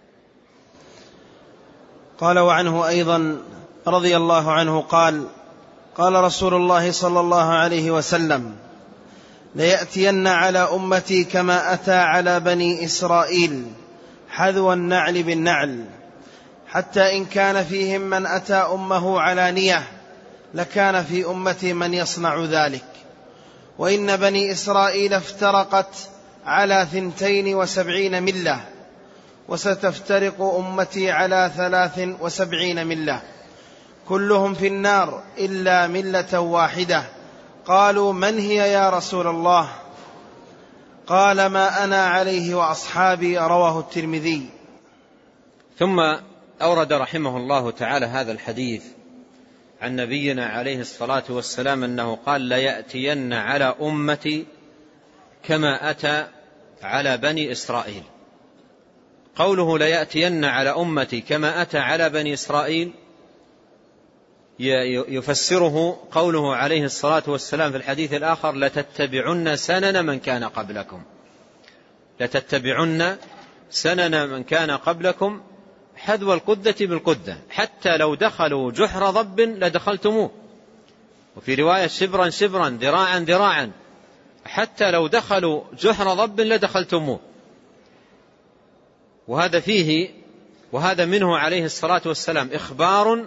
قال: وعنه أيضا رضي الله عنه قال: قال رسول الله صلى الله عليه وسلم: ليأتين على أمتي كما أتى على بني إسرائيل حذو النعل بالنعل، حتى إن كان فيهم من أتى أمه علانية لكان في أمتي من يصنع ذلك. وإن بني إسرائيل افترقت على 72 ملة، وستفترق أمتي على 73 ملة، كلهم في النار إلا ملة واحدة. قالوا: من هي يا رسول الله؟ قال: ما أنا عليه وأصحابي. رواه الترمذي. ثم أورد رحمه الله تعالى هذا الحديث عن نبينا عليه الصلاة والسلام أنه قال: ليأتين على أمتي كما أتى على بني إسرائيل. قوله ليأتين على أمتي كما أتى على بني إسرائيل يفسره قوله عليه الصلاة والسلام في الحديث الآخر: لتتبعن سنن من كان قبلكم. لتتبعن سنن من كان قبلكم حذو القدة بالقدة، حتى لو دخلوا جحر ضب لدخلتموه. وفي رواية: شبرا شبرا ذراعا ذراعا، حتى لو دخلوا جحر ضب لدخلتموه. وهذا منه عليه الصلاة والسلام إخبار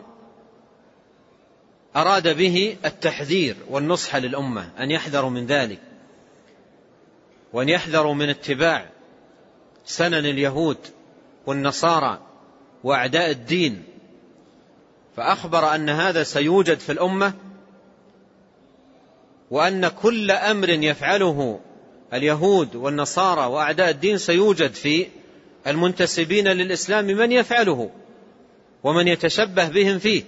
أراد به التحذير والنصح للأمة، أن يحذروا من ذلك، وأن يحذروا من اتباع سنن اليهود والنصارى وأعداء الدين. فأخبر أن هذا سيوجد في الأمة، وأن كل أمر يفعله اليهود والنصارى وأعداء الدين سيوجد في المنتسبين للإسلام من يفعله ومن يتشبه بهم فيه.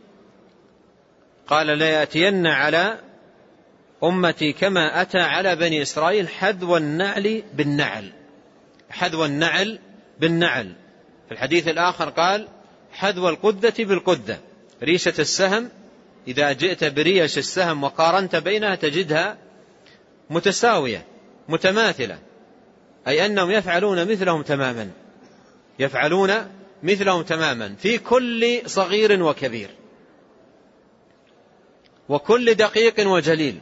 قال: ليأتين على أمتي كما أتى على بني إسرائيل حذو النعل بالنعل. حذو النعل بالنعل. في الحديث الآخر قال: حذو القدة بالقدة. ريشة السهم إذا جئت بريش السهم وقارنت بينها تجدها متساوية متماثلة، أي أنهم يفعلون مثلهم تماما، يفعلون مثلهم تماما في كل صغير وكبير وكل دقيق وجليل.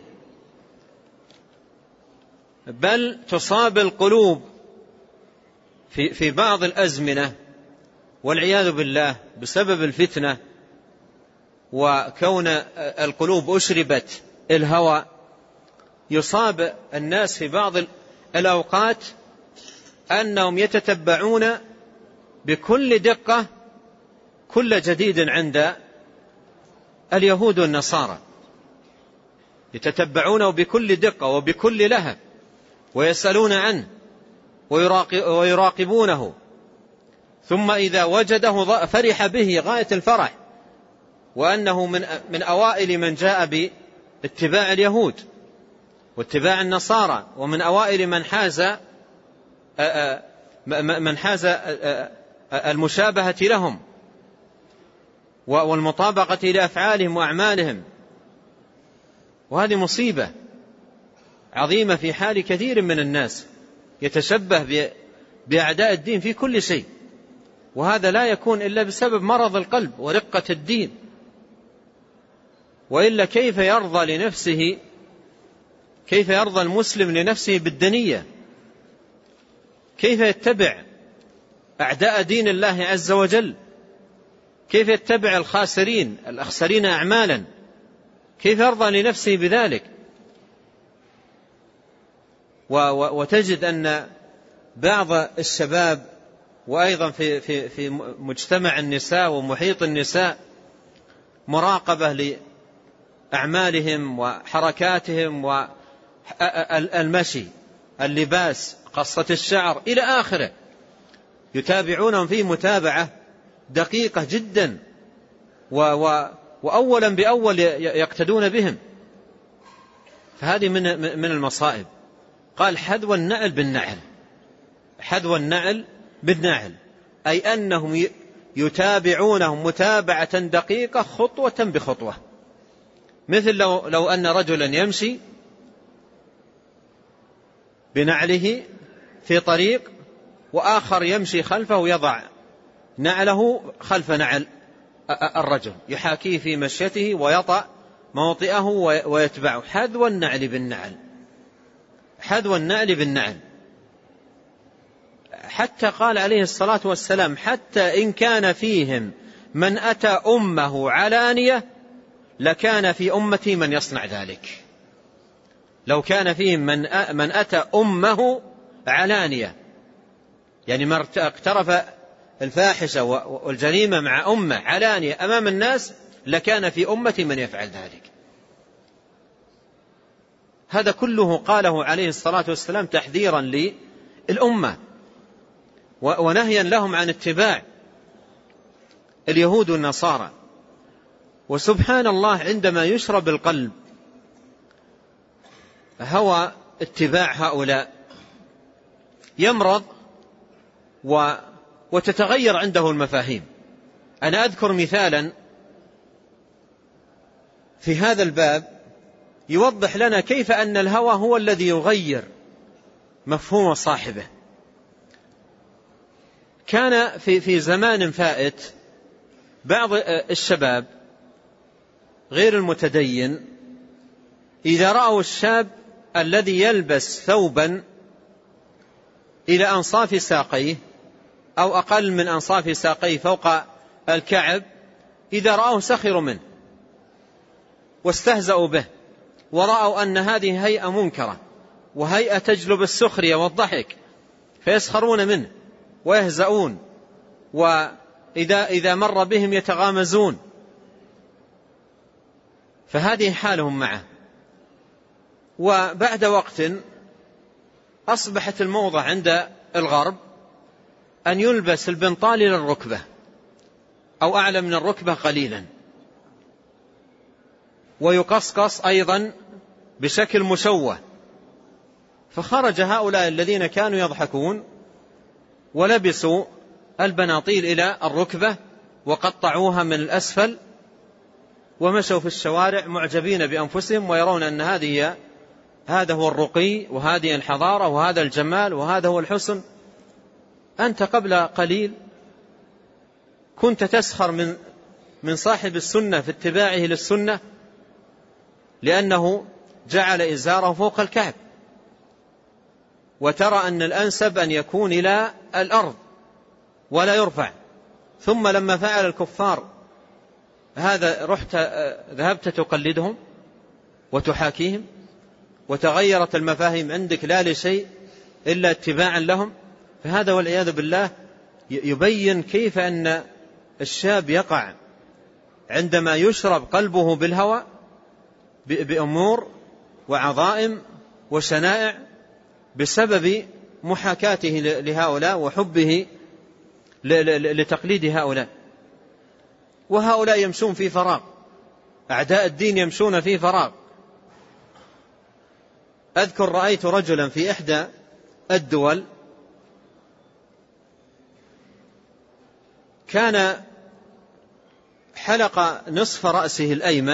بل تصاب القلوب في بعض الأزمنة والعياذ بالله بسبب الفتنة، وكون القلوب أشربت الهوى، يصاب الناس في بعض الأوقات أنهم يتتبعون بكل دقة كل جديد عند اليهود والنصارى، يتتبعونه بكل دقة وبكل لهب، ويسألون عنه ويراقبونه، ثم إذا وجده فرح به غاية الفرح، وأنه من أوائل من جاء باتباع اليهود واتباع النصارى، ومن أوائل من حاز المشابهة لهم والمطابقة لأفعالهم وأعمالهم. وهذه مصيبة عظيمة في حال كثير من الناس يتشبه بأعداء الدين في كل شيء، وهذا لا يكون إلا بسبب مرض القلب ورقة الدين. وإلا كيف يرضى المسلم لنفسه بالدنية؟ كيف يتبع أعداء دين الله عز وجل؟ كيف يتبع الأخسرين أعمالا؟ كيف يرضى لنفسه بذلك؟ وتجد أن بعض الشباب، وأيضا في مجتمع النساء ومحيط النساء، مراقبة وأعمالهم وحركاتهم والمشي، اللباس، قصة الشعر إلى آخره، يتابعونهم فيه متابعة دقيقة جدا، وأولا بأول يقتدون بهم. فهذه من المصائب. قال حذو النعل بالنعل، حذو النعل بالنعل، أي أنهم يتابعونهم متابعة دقيقة خطوة بخطوة. مثل لو أن رجلا يمشي بنعله في طريق، وآخر يمشي خلفه ويضع نعله خلف نعل الرجل، يحاكيه في مشيته ويطأ موطئه ويتبعه. حذو النعل بالنعل، حذو النعل بالنعل. حتى قال عليه الصلاة والسلام حتى إن كان فيهم من أتى أمه علانية لكان في أمتي من يصنع ذلك. لو كان فيهم من أتى أمه علانية، يعني ما اقترف الفاحشة والجريمة مع أمه علانية أمام الناس، لكان في أمتي من يفعل ذلك. هذا كله قاله عليه الصلاة والسلام تحذيرا للأمة ونهيا لهم عن اتباع اليهود والنصارى. وسبحان الله، عندما يشرب القلب هوى اتباع هؤلاء يمرض وتتغير عنده المفاهيم. أنا أذكر مثالا في هذا الباب يوضح لنا كيف أن الهوى هو الذي يغير مفهوم صاحبه. كان في زمان فائت بعض الشباب غير المتدين إذا رأوا الشاب الذي يلبس ثوبا إلى أنصاف ساقيه أو أقل من أنصاف ساقيه فوق الكعب، إذا رأوه سخروا منه واستهزأوا به، ورأوا أن هذه هيئة منكرة وهيئة تجلب السخرية والضحك، فيسخرون منه ويهزؤون، وإذا مر بهم يتغامزون. فهذه حالهم معه. وبعد وقت أصبحت الموضة عند الغرب أن يلبس البنطال إلى الركبة أو أعلى من الركبة قليلا، ويقصقص أيضا بشكل مشوه. فخرج هؤلاء الذين كانوا يضحكون ولبسوا البناطيل إلى الركبة وقطعوها من الأسفل، ومشوا في الشوارع معجبين بأنفسهم ويرون أن هذا هو الرقي وهذه الحضارة وهذا الجمال وهذا هو الحسن. أنت قبل قليل كنت تسخر من صاحب السنة في اتباعه للسنة لأنه جعل إزاره فوق الكعب، وترى أن الأنسب أن يكون إلى الأرض ولا يرفع. ثم لما فعل الكفار هذا ذهبت تقلدهم وتحاكيهم، وتغيرت المفاهيم عندك لا لشيء إلا اتباعا لهم. فهذا والعياذ بالله يبين كيف أن الشاب يقع عندما يشرب قلبه بالهوى بأمور وعظائم وشنائع بسبب محاكاته لهؤلاء وحبه لتقليد هؤلاء. وهؤلاء يمشون في فراغ، أعداء الدين يمشون في فراغ. أذكر رأيت رجلا في إحدى الدول كان حلق نصف رأسه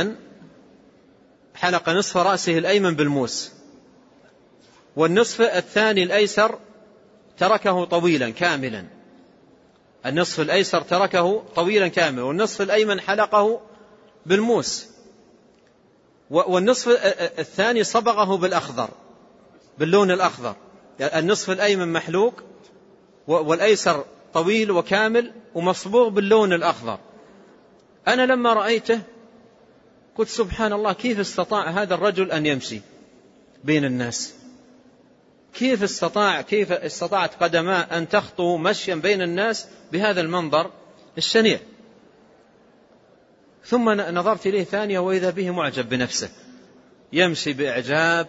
الأيمن بالموس، والنصف الثاني الأيسر تركه طويلا كاملا. النصف الأيسر تركه طويلا كاملا، والنصف الأيمن حلقه بالموس، والنصف الثاني صبغه باللون الأخضر. يعني النصف الأيمن محلوق والأيسر طويل وكامل ومصبوغ باللون الأخضر. أنا لما رأيته قلت سبحان الله، كيف استطاع هذا الرجل أن يمشي بين الناس؟ كيف استطاعت قدماه أن تخطو مشيا بين الناس بهذا المنظر الشنيع؟ ثم نظرت إليه ثانية وإذا به معجب بنفسه، يمشي بإعجاب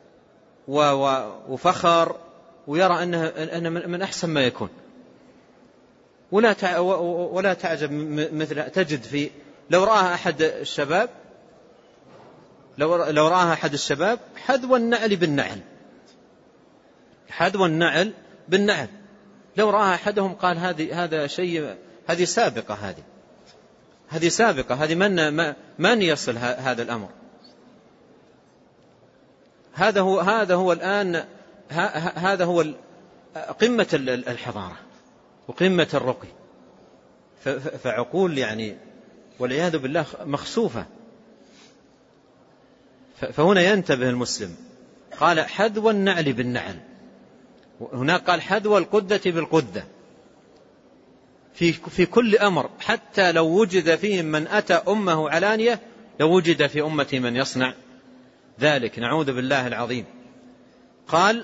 وفخر، ويرى أنه من أحسن ما يكون، ولا تعجب مثل تجد في لو رآها أحد الشباب، لو رآها أحد الشباب حذو النعل بالنعل، حذو النعل بالنعل، لو رآها أحدهم قال هذا شيء، هذه سابقة، هذه سابقة، هذه من يصل هذا الأمر. هذا هو الآن، هذا هو قمة الحضارة وقمة الرقي. فعقول يعني والعياذ بالله مخسوفة. فهنا ينتبه المسلم، قال حذو النعل بالنعل، هناك قال حذو القدة بالقدة، في كل أمر، حتى لو وجد فيهم من أتى أمه علانية لو وجد في أمتي من يصنع ذلك، نعوذ بالله العظيم. قال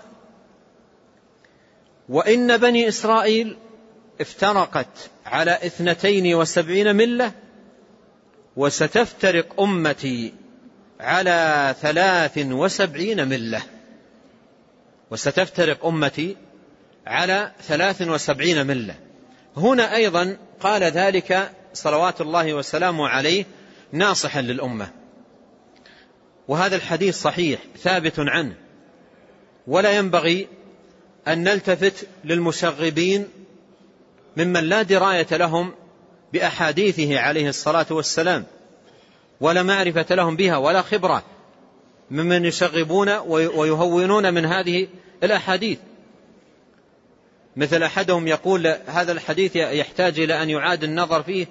وإن بني إسرائيل افترقت على 72 ملة، وستفترق أمتي على 73 ملة، وستفترق أمتي على 73 ملة. هنا أيضا قال ذلك صلوات الله وسلامه عليه ناصحا للأمة، وهذا الحديث صحيح ثابت عنه، ولا ينبغي أن نلتفت للمشغبين ممن لا دراية لهم بأحاديثه عليه الصلاة والسلام، ولا معرفة لهم بها ولا خبرة، ممن يشغبون ويهونون من هذه الأحاديث. مثل أحدهم يقول هذا الحديث يحتاج إلى أن يعاد النظر فيه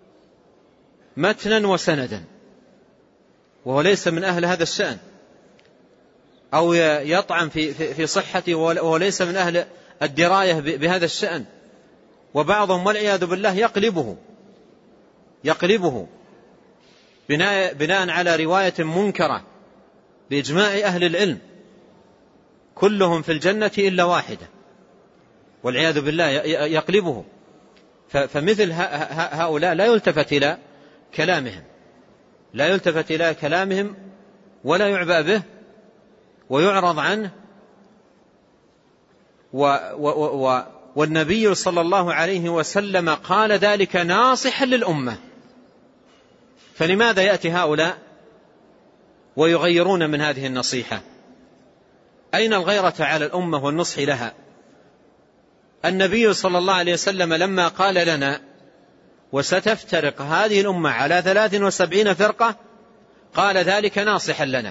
متنا وسندا، وهو ليس من أهل هذا الشأن، أو يطعن في صحته وهو ليس من أهل الدراية بهذا الشأن. وبعضهم والعياذ بالله يقلبه بناء على رواية منكرة بإجماع أهل العلم، كلهم في الجنة إلا واحدة، والعياذ بالله يقلبه. فمثل هؤلاء لا يلتفت إلى كلامهم ولا يعبأ به ويعرض عنه. والنبي صلى الله عليه وسلم قال ذلك ناصحا للأمة، فلماذا يأتي هؤلاء ويغيرون من هذه النصيحة؟ أين الغيرة على الأمة والنصح لها؟ النبي صلى الله عليه وسلم لما قال لنا وستفترق هذه الأمة على 73 فرقة قال ذلك ناصحا لنا،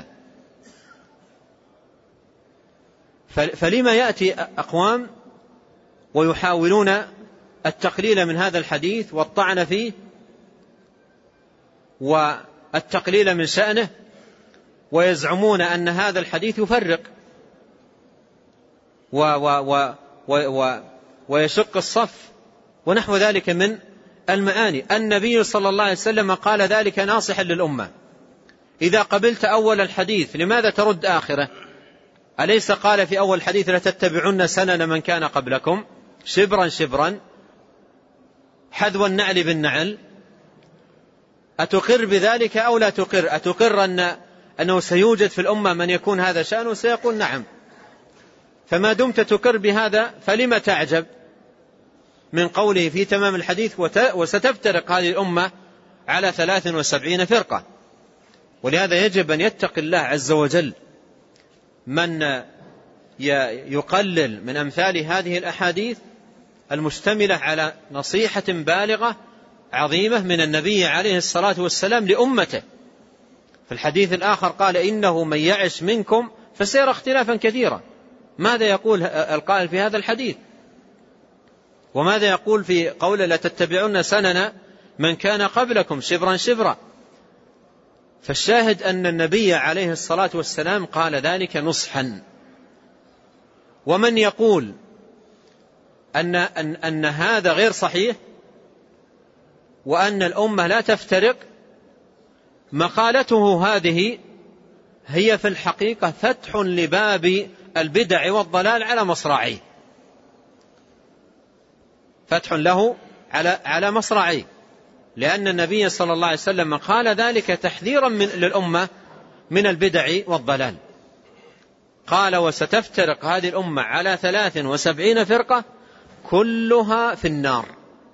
فلما يأتي أقوام ويحاولون التقليل من هذا الحديث والطعن فيه والتقليل من شأنه، ويزعمون أن هذا الحديث يفرق ويشق الصف ونحو ذلك من المعاني. النبي صلى الله عليه وسلم قال ذلك ناصحا للأمة. إذا قبلت أول الحديث لماذا ترد آخره؟ أليس قال في أول الحديث لتتبعن سنن من كان قبلكم شبرا شبرا حذو النعل بالنعل؟ أتقر بذلك أو لا تقر؟ أتقر أنه سيوجد في الأمة من يكون هذا شأنه؟ سيقول نعم. فما دمت تقر بهذا فلما تعجب من قوله في تمام الحديث وستفترق هذه الأمة على 73 فرقة؟ ولهذا يجب أن يتقي الله عز وجل من يقلل من أمثال هذه الأحاديث المشتملة على نصيحة بالغة عظيمة من النبي عليه الصلاة والسلام لأمته. في الحديث الآخر قال إنه من يعش منكم فسيرى اختلافا كثيرا. ماذا يقول القائل في هذا الحديث؟ وماذا يقول في قول لا تتبعون سنن من كان قبلكم شبرا شبرا؟ فالشاهد أن النبي عليه الصلاة والسلام قال ذلك نصحا. ومن يقول أن هذا غير صحيح وأن الأمة لا تفترق، مقالته هذه هي في الحقيقة فتح لباب البدع والضلال على مصراعيه، فتح له على مصراعيه. لأن النبي صلى الله عليه وسلم قال ذلك تحذيرا للأمة من البدع والضلال. قال: وستفترق هذه الأمة على 73 فرقة كلها في النار.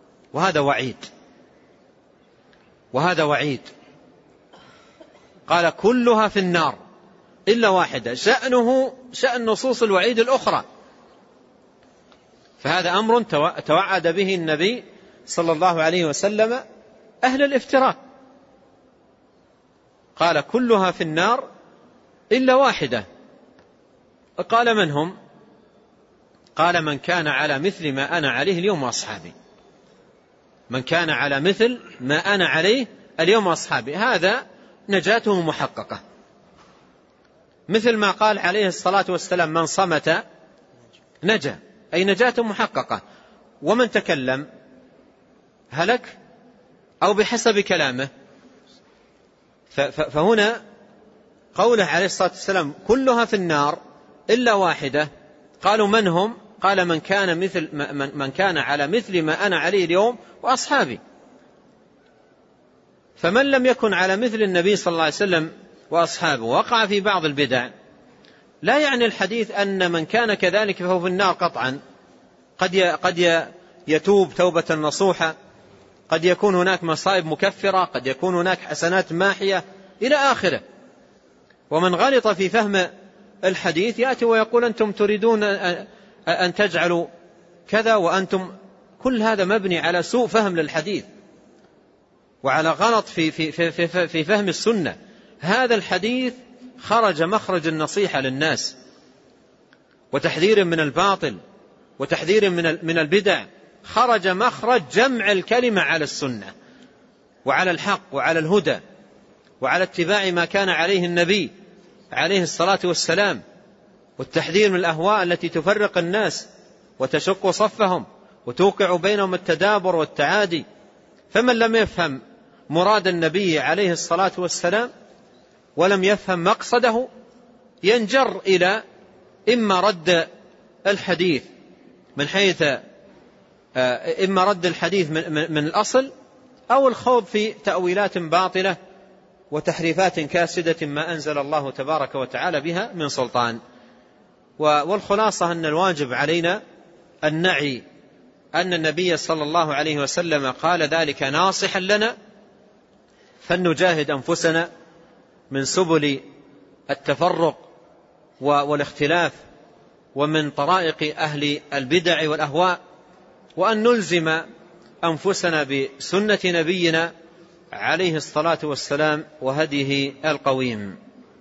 وهذا وعيد. قال: كلها في النار إلا واحدة، شأنه شأن نصوص الوعيد الأخرى. فهذا أمر توعد به النبي صلى الله عليه وسلم أهل الافتراق. قال: كلها في النار إلا واحدة. قال: من هم؟ قال: من كان على مثل ما أنا عليه اليوم وأصحابي. من كان على مثل ما أنا عليه اليوم وأصحابي، هذا نجاته محققة، مثل ما قال عليه الصلاة والسلام: من صمت نجا، أي نجاته محققة. ومن تكلم هلك، أو بحسب كلامه. فهنا قوله عليه الصلاة والسلام: كلها في النار إلا واحدة. قالوا: من هم؟ قال: من كان على مثل ما أنا عليه اليوم وأصحابي. فمن لم يكن على مثل النبي صلى الله عليه وسلم وأصحابه وقع في بعض البدع، لا يعني الحديث أن من كان كذلك فهو في النار قطعا. قد يتوب توبة نصوحة، قد يكون هناك مصائب مكفرة، قد يكون هناك حسنات ماحية إلى آخره. ومن غلط في فهم الحديث يأتي ويقول: أنتم تريدون أن تجعلوا كذا وأنتم، كل هذا مبني على سوء فهم للحديث وعلى غلط في فهم السنة. هذا الحديث خرج مخرج النصيحة للناس وتحذير من الباطل وتحذير من البدع، خرج مخرج جمع الكلمة على السنة وعلى الحق وعلى الهدى وعلى اتباع ما كان عليه النبي عليه الصلاة والسلام، والتحذير من الأهواء التي تفرق الناس وتشق صفهم وتوقع بينهم التدابر والتعادي. فمن لم يفهم مراد النبي عليه الصلاة والسلام ولم يفهم مقصده ينجر إلى إما رد الحديث من حيث إما رد الحديث من الأصل، أو الخوض في تأويلات باطلة وتحريفات كاسدة ما أنزل الله تبارك وتعالى بها من سلطان. والخلاصة أن الواجب علينا أن نعي أن النبي صلى الله عليه وسلم قال ذلك ناصحا لنا، فلنجاهد أنفسنا من سبل التفرق والاختلاف ومن طرائق أهل البدع والأهواء، وأن نلزم أنفسنا بسنة نبينا عليه الصلاة والسلام وهديه القويم.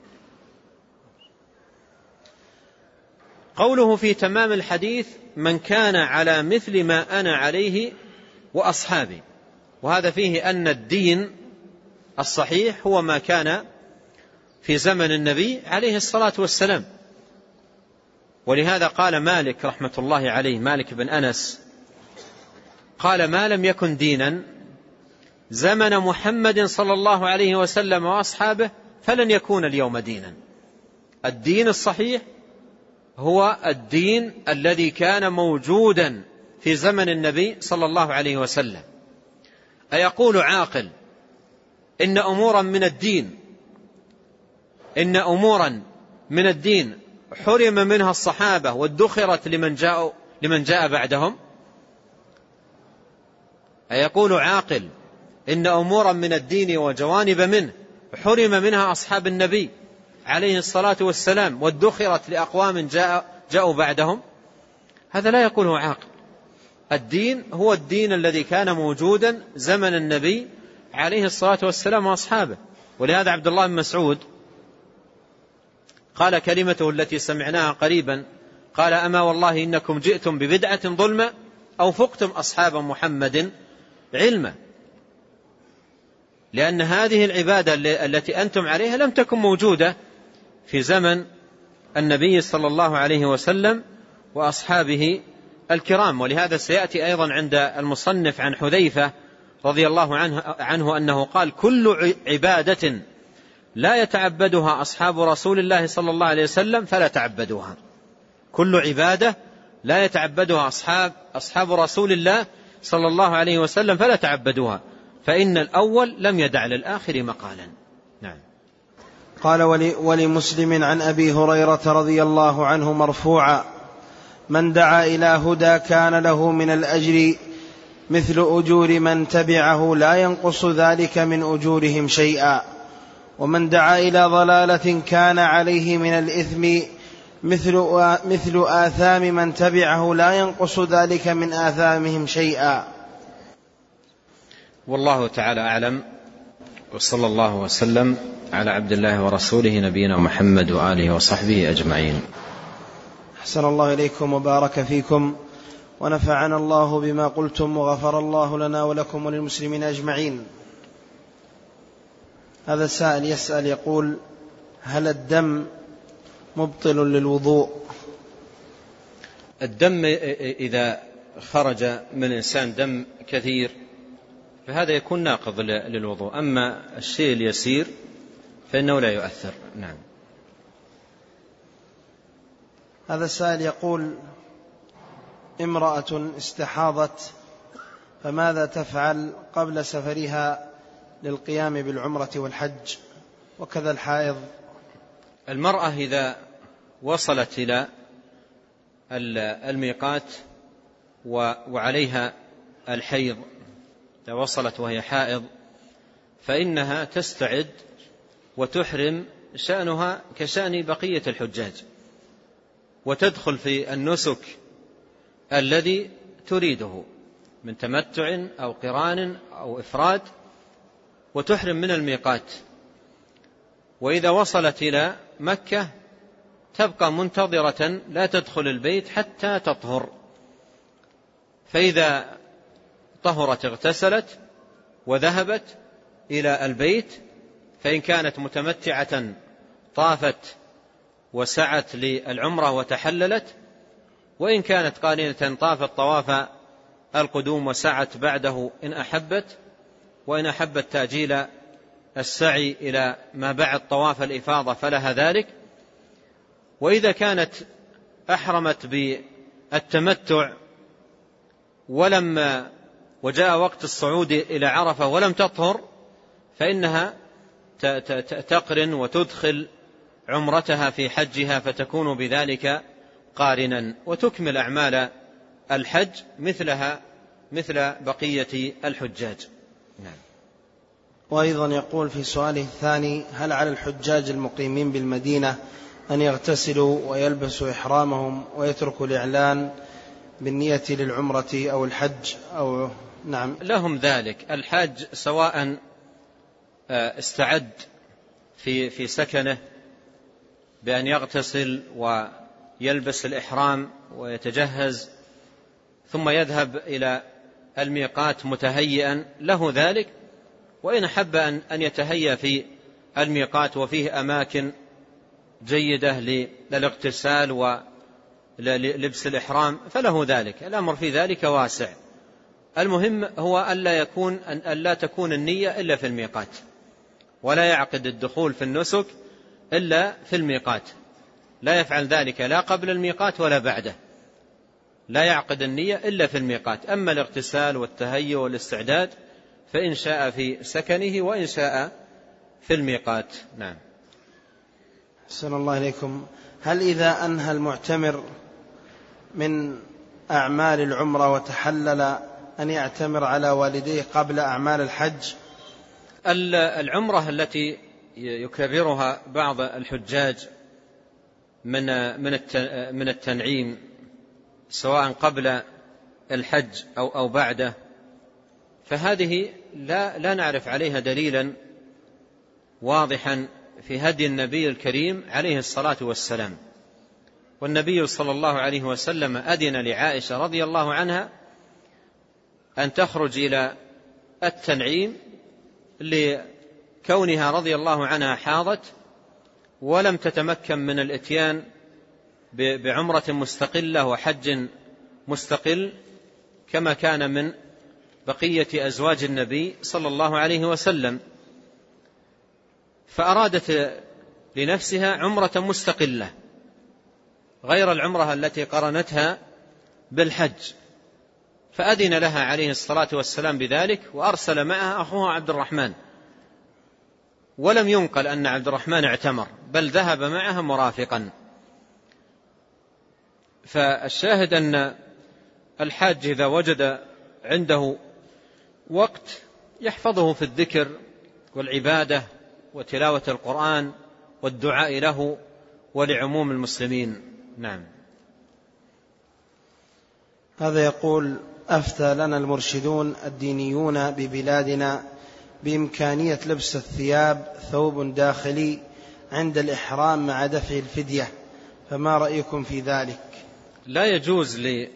قوله في تمام الحديث: من كان على مثل ما أنا عليه وأصحابي، وهذا فيه أن الدين الصحيح هو ما كان في زمن النبي عليه الصلاة والسلام. ولهذا قال مالك رحمة الله عليه، مالك بن أنس، قال: ما لم يكن دينا زمن محمد صلى الله عليه وسلم وأصحابه فلن يكون اليوم دينا. الدين الصحيح هو الدين الذي كان موجودا في زمن النبي صلى الله عليه وسلم. أيقول عاقل إن أمورا من الدين حرم منها الصحابة وادخرت لمن جاء بعدهم؟ أيقول عاقل إن أمورا من الدين وجوانب منه حرم منها أصحاب النبي عليه الصلاة والسلام وادخرت لأقوام جاءوا بعدهم؟ هذا لا يقوله عاقل. الدين هو الدين الذي كان موجودا زمن النبي عليه الصلاة والسلام وأصحابه. ولهذا عبد الله بن مسعود قال كلمته التي سمعناها قريبا، قال: أما والله إنكم جئتم ببدعة ظلمة أو فقتم أصحاب محمد علما. لأن هذه العبادة التي أنتم عليها لم تكن موجودة في زمن النبي صلى الله عليه وسلم وأصحابه الكرام. ولهذا سيأتي أيضا عند المصنف عن حذيفة رضي الله عنه أنه قال: كل عبادة لا يتعبدها أصحاب رسول الله صلى الله عليه وسلم فلا تعبدوها. كل عبادة لا يتعبدها أصحاب رسول الله صلى الله عليه وسلم فلا تعبدوها. فإن الأول لم يدع للآخر مقالا. نعم. قال ولمسلم عن أبي هريرة رضي الله عنه مرفوعا: من دعا إلى هدى كان له من الأجر مثل أجور من تبعه لا ينقص ذلك من أجورهم شيئا، ومن دعا إلى ضلالة كان عليه من الإثم مثل آثام من تبعه لا ينقص ذلك من آثامهم شيئا. والله تعالى أعلم، وصلى الله وسلم على عبد الله ورسوله نبينا محمد وآله وصحبه أجمعين. أحسن الله إليكم وبارك فيكم، ونفعنا الله بما قلتم، وغفر الله لنا ولكم وللمسلمين أجمعين. هذا السائل يسأل يقول: هل الدم مبطل للوضوء؟ الدم إذا خرج من الإنسان دم كثير فهذا يكون ناقض للوضوء، أما الشيء اليسير فإنه لا يؤثر. نعم. هذا السائل يقول: امرأة استحاضت، فماذا تفعل قبل سفرها للقيام بالعمرة والحج؟ وكذا الحائض. المرأة إذا وصلت إلى الميقات وعليها الحيض، إذا وصلت وهي حائض فإنها تستعد وتحرم، شأنها كشأن بقية الحجاج، وتدخل في النسك الذي تريده من تمتع أو قران أو إفراد، وتحرم من الميقات. وإذا وصلت إلى مكة تبقى منتظرة لا تدخل البيت حتى تطهر، فإذا طهرت اغتسلت وذهبت إلى البيت، فإن كانت متمتعة طافت وسعت للعمرة وتحللت، وإن كانت قارنة طافت طواف القدوم وسعت بعده إن أحبت، وإن أحبت تأجيل السعي إلى ما بعد طواف الإفاضة فلها ذلك. وإذا كانت أحرمت بالتمتع وجاء وقت الصعود إلى عرفة ولم تطهر، فإنها تقرن وتدخل عمرتها في حجها، فتكون بذلك قارنا وتكمل أعمال الحج مثلها مثل بقية الحجاج. نعم. وأيضا يقول في سؤاله الثاني: هل على الحجاج المقيمين بالمدينة أن يغتسلوا ويلبسوا إحرامهم ويتركوا الإعلان بالنية للعمرة أو الحج أو؟ نعم، لهم ذلك. الحاج سواء استعد في سكنه بأن يغتسل ويلبس الإحرام ويتجهز ثم يذهب إلى الميقات متهيئا، له ذلك. وإن أحب أن يتهيأ في الميقات وفيه أماكن جيدة للاغتسال وللبس الإحرام فله ذلك، الأمر في ذلك واسع. المهم هو ألا تكون النية إلا في الميقات، ولا يعقد الدخول في النسك إلا في الميقات، لا يفعل ذلك لا قبل الميقات ولا بعده، لا يعقد النية إلا في الميقات. أما الاغتسال والتهيؤ والاستعداد فإن شاء في سكنه وإن شاء في الميقات. نعم. أحسن الله إليكم. هل إذا أنهى المعتمر من أعمال العمرة وتحلل أن يعتمر على والديه قبل أعمال الحج؟ العمرة التي يكررها بعض الحجاج من التنعيم سواء قبل الحج أو بعده، فهذه لا نعرف عليها دليلا واضحا في هدي النبي الكريم عليه الصلاة والسلام. والنبي صلى الله عليه وسلم أذن لعائشة رضي الله عنها أن تخرج إلى التنعيم لكونها رضي الله عنها حاضت ولم تتمكن من الاتيان بعمرة مستقلة وحج مستقل كما كان من بقية أزواج النبي صلى الله عليه وسلم، فأرادت لنفسها عمرة مستقلة غير العمرة التي قرنتها بالحج، فأذن لها عليه الصلاة والسلام بذلك، وأرسل معها أخوها عبد الرحمن، ولم ينقل أن عبد الرحمن اعتمر، بل ذهب معها مرافقا. فالشاهد أن الحاج إذا وجد عنده وقت يحفظه في الذكر والعبادة وتلاوة القرآن والدعاء له ولعموم المسلمين. نعم. هذا يقول: أفتى لنا المرشدون الدينيون ببلادنا بإمكانية لبس الثياب ثوب داخلي عند الإحرام مع دفع الفدية، فما رأيكم في ذلك؟ لا يجوز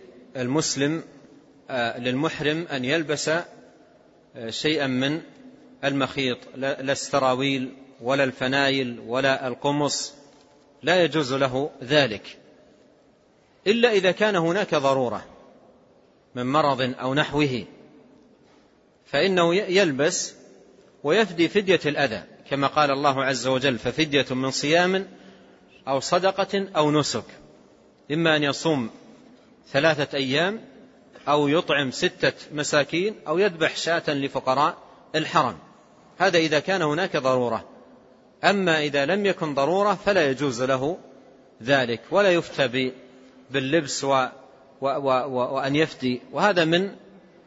للمحرم أن يلبس شيئا من المخيط، لا السراويل ولا الفنايل ولا القمص، لا يجوز له ذلك، إلا إذا كان هناك ضرورة من مرض أو نحوه، فإنه يلبس ويفدي فدية الأذى، كما قال الله عز وجل: ففدية من صيام أو صدقة أو نسك، إما أن يصوم 3 أيام أو يطعم 6 مساكين أو يذبح شاة لفقراء الحرم. هذا إذا كان هناك ضرورة. أما إذا لم يكن ضرورة فلا يجوز له ذلك، ولا يفتى باللبس وأن يفتي، وهذا من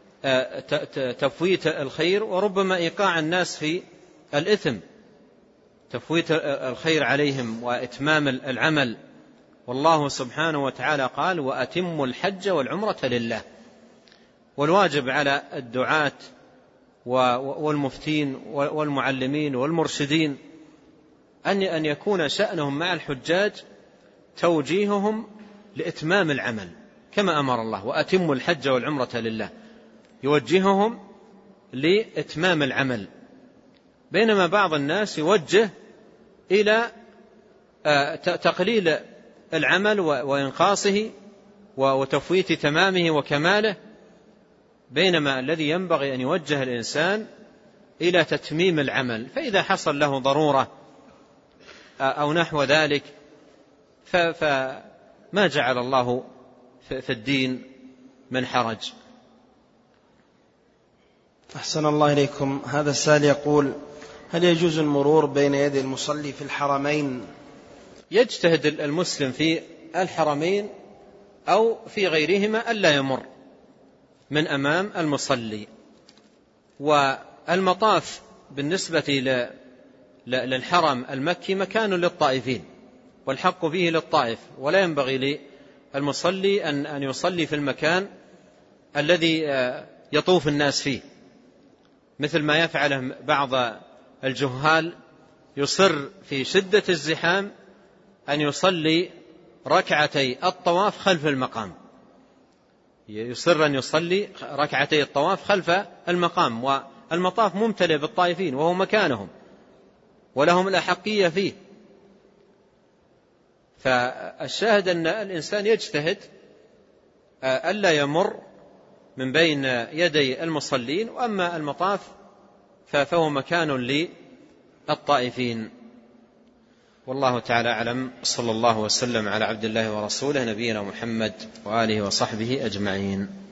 تفويت الخير، وربما إيقاع الناس في الإثم، تفويت الخير عليهم وإتمام العمل. والله سبحانه وتعالى قال: وأتموا الحج والعمرة لله. والواجب على الدعاة والمفتين والمعلمين والمرشدين أن يكون شأنهم مع الحجاج توجيههم لإتمام العمل كما أمر الله: وأتموا الحج والعمرة لله، يوجههم لإتمام العمل. بينما بعض الناس يوجه إلى تقليل العمل وإنقاصه وتفويت تمامه وكماله، بينما الذي ينبغي أن يوجه الإنسان إلى تتميم العمل. فإذا حصل له ضرورة أو نحو ذلك فما جعل الله في الدين من حرج. أحسن الله إليكم. هذا السائل يقول: هل يجوز المرور بين يدي المصلي في الحرمين؟ يجتهد المسلم في الحرمين أو في غيرهما ألا يمر من أمام المصلي. والمطاف بالنسبة للحرم المكي مكان للطائفين، والحق فيه للطائف، ولا ينبغي للمصلي أن يصلي في المكان الذي يطوف الناس فيه، مثل ما يفعله بعض الجهال، يصر في شدة الزحام أن يصلي 2 الطواف خلف المقام، يصر أن يصلي 2 الطواف خلف المقام، والمطاف ممتلئ بالطائفين وهو مكانهم ولهم الأحقية فيه. فالشاهد أن الإنسان يجتهد ألا يمر من بين يدي المصلين، وأما المطاف فهو مكان للطائفين. والله تعالى أعلم. صلى الله وسلم على عبد الله ورسوله نبينا محمد وآله وصحبه أجمعين.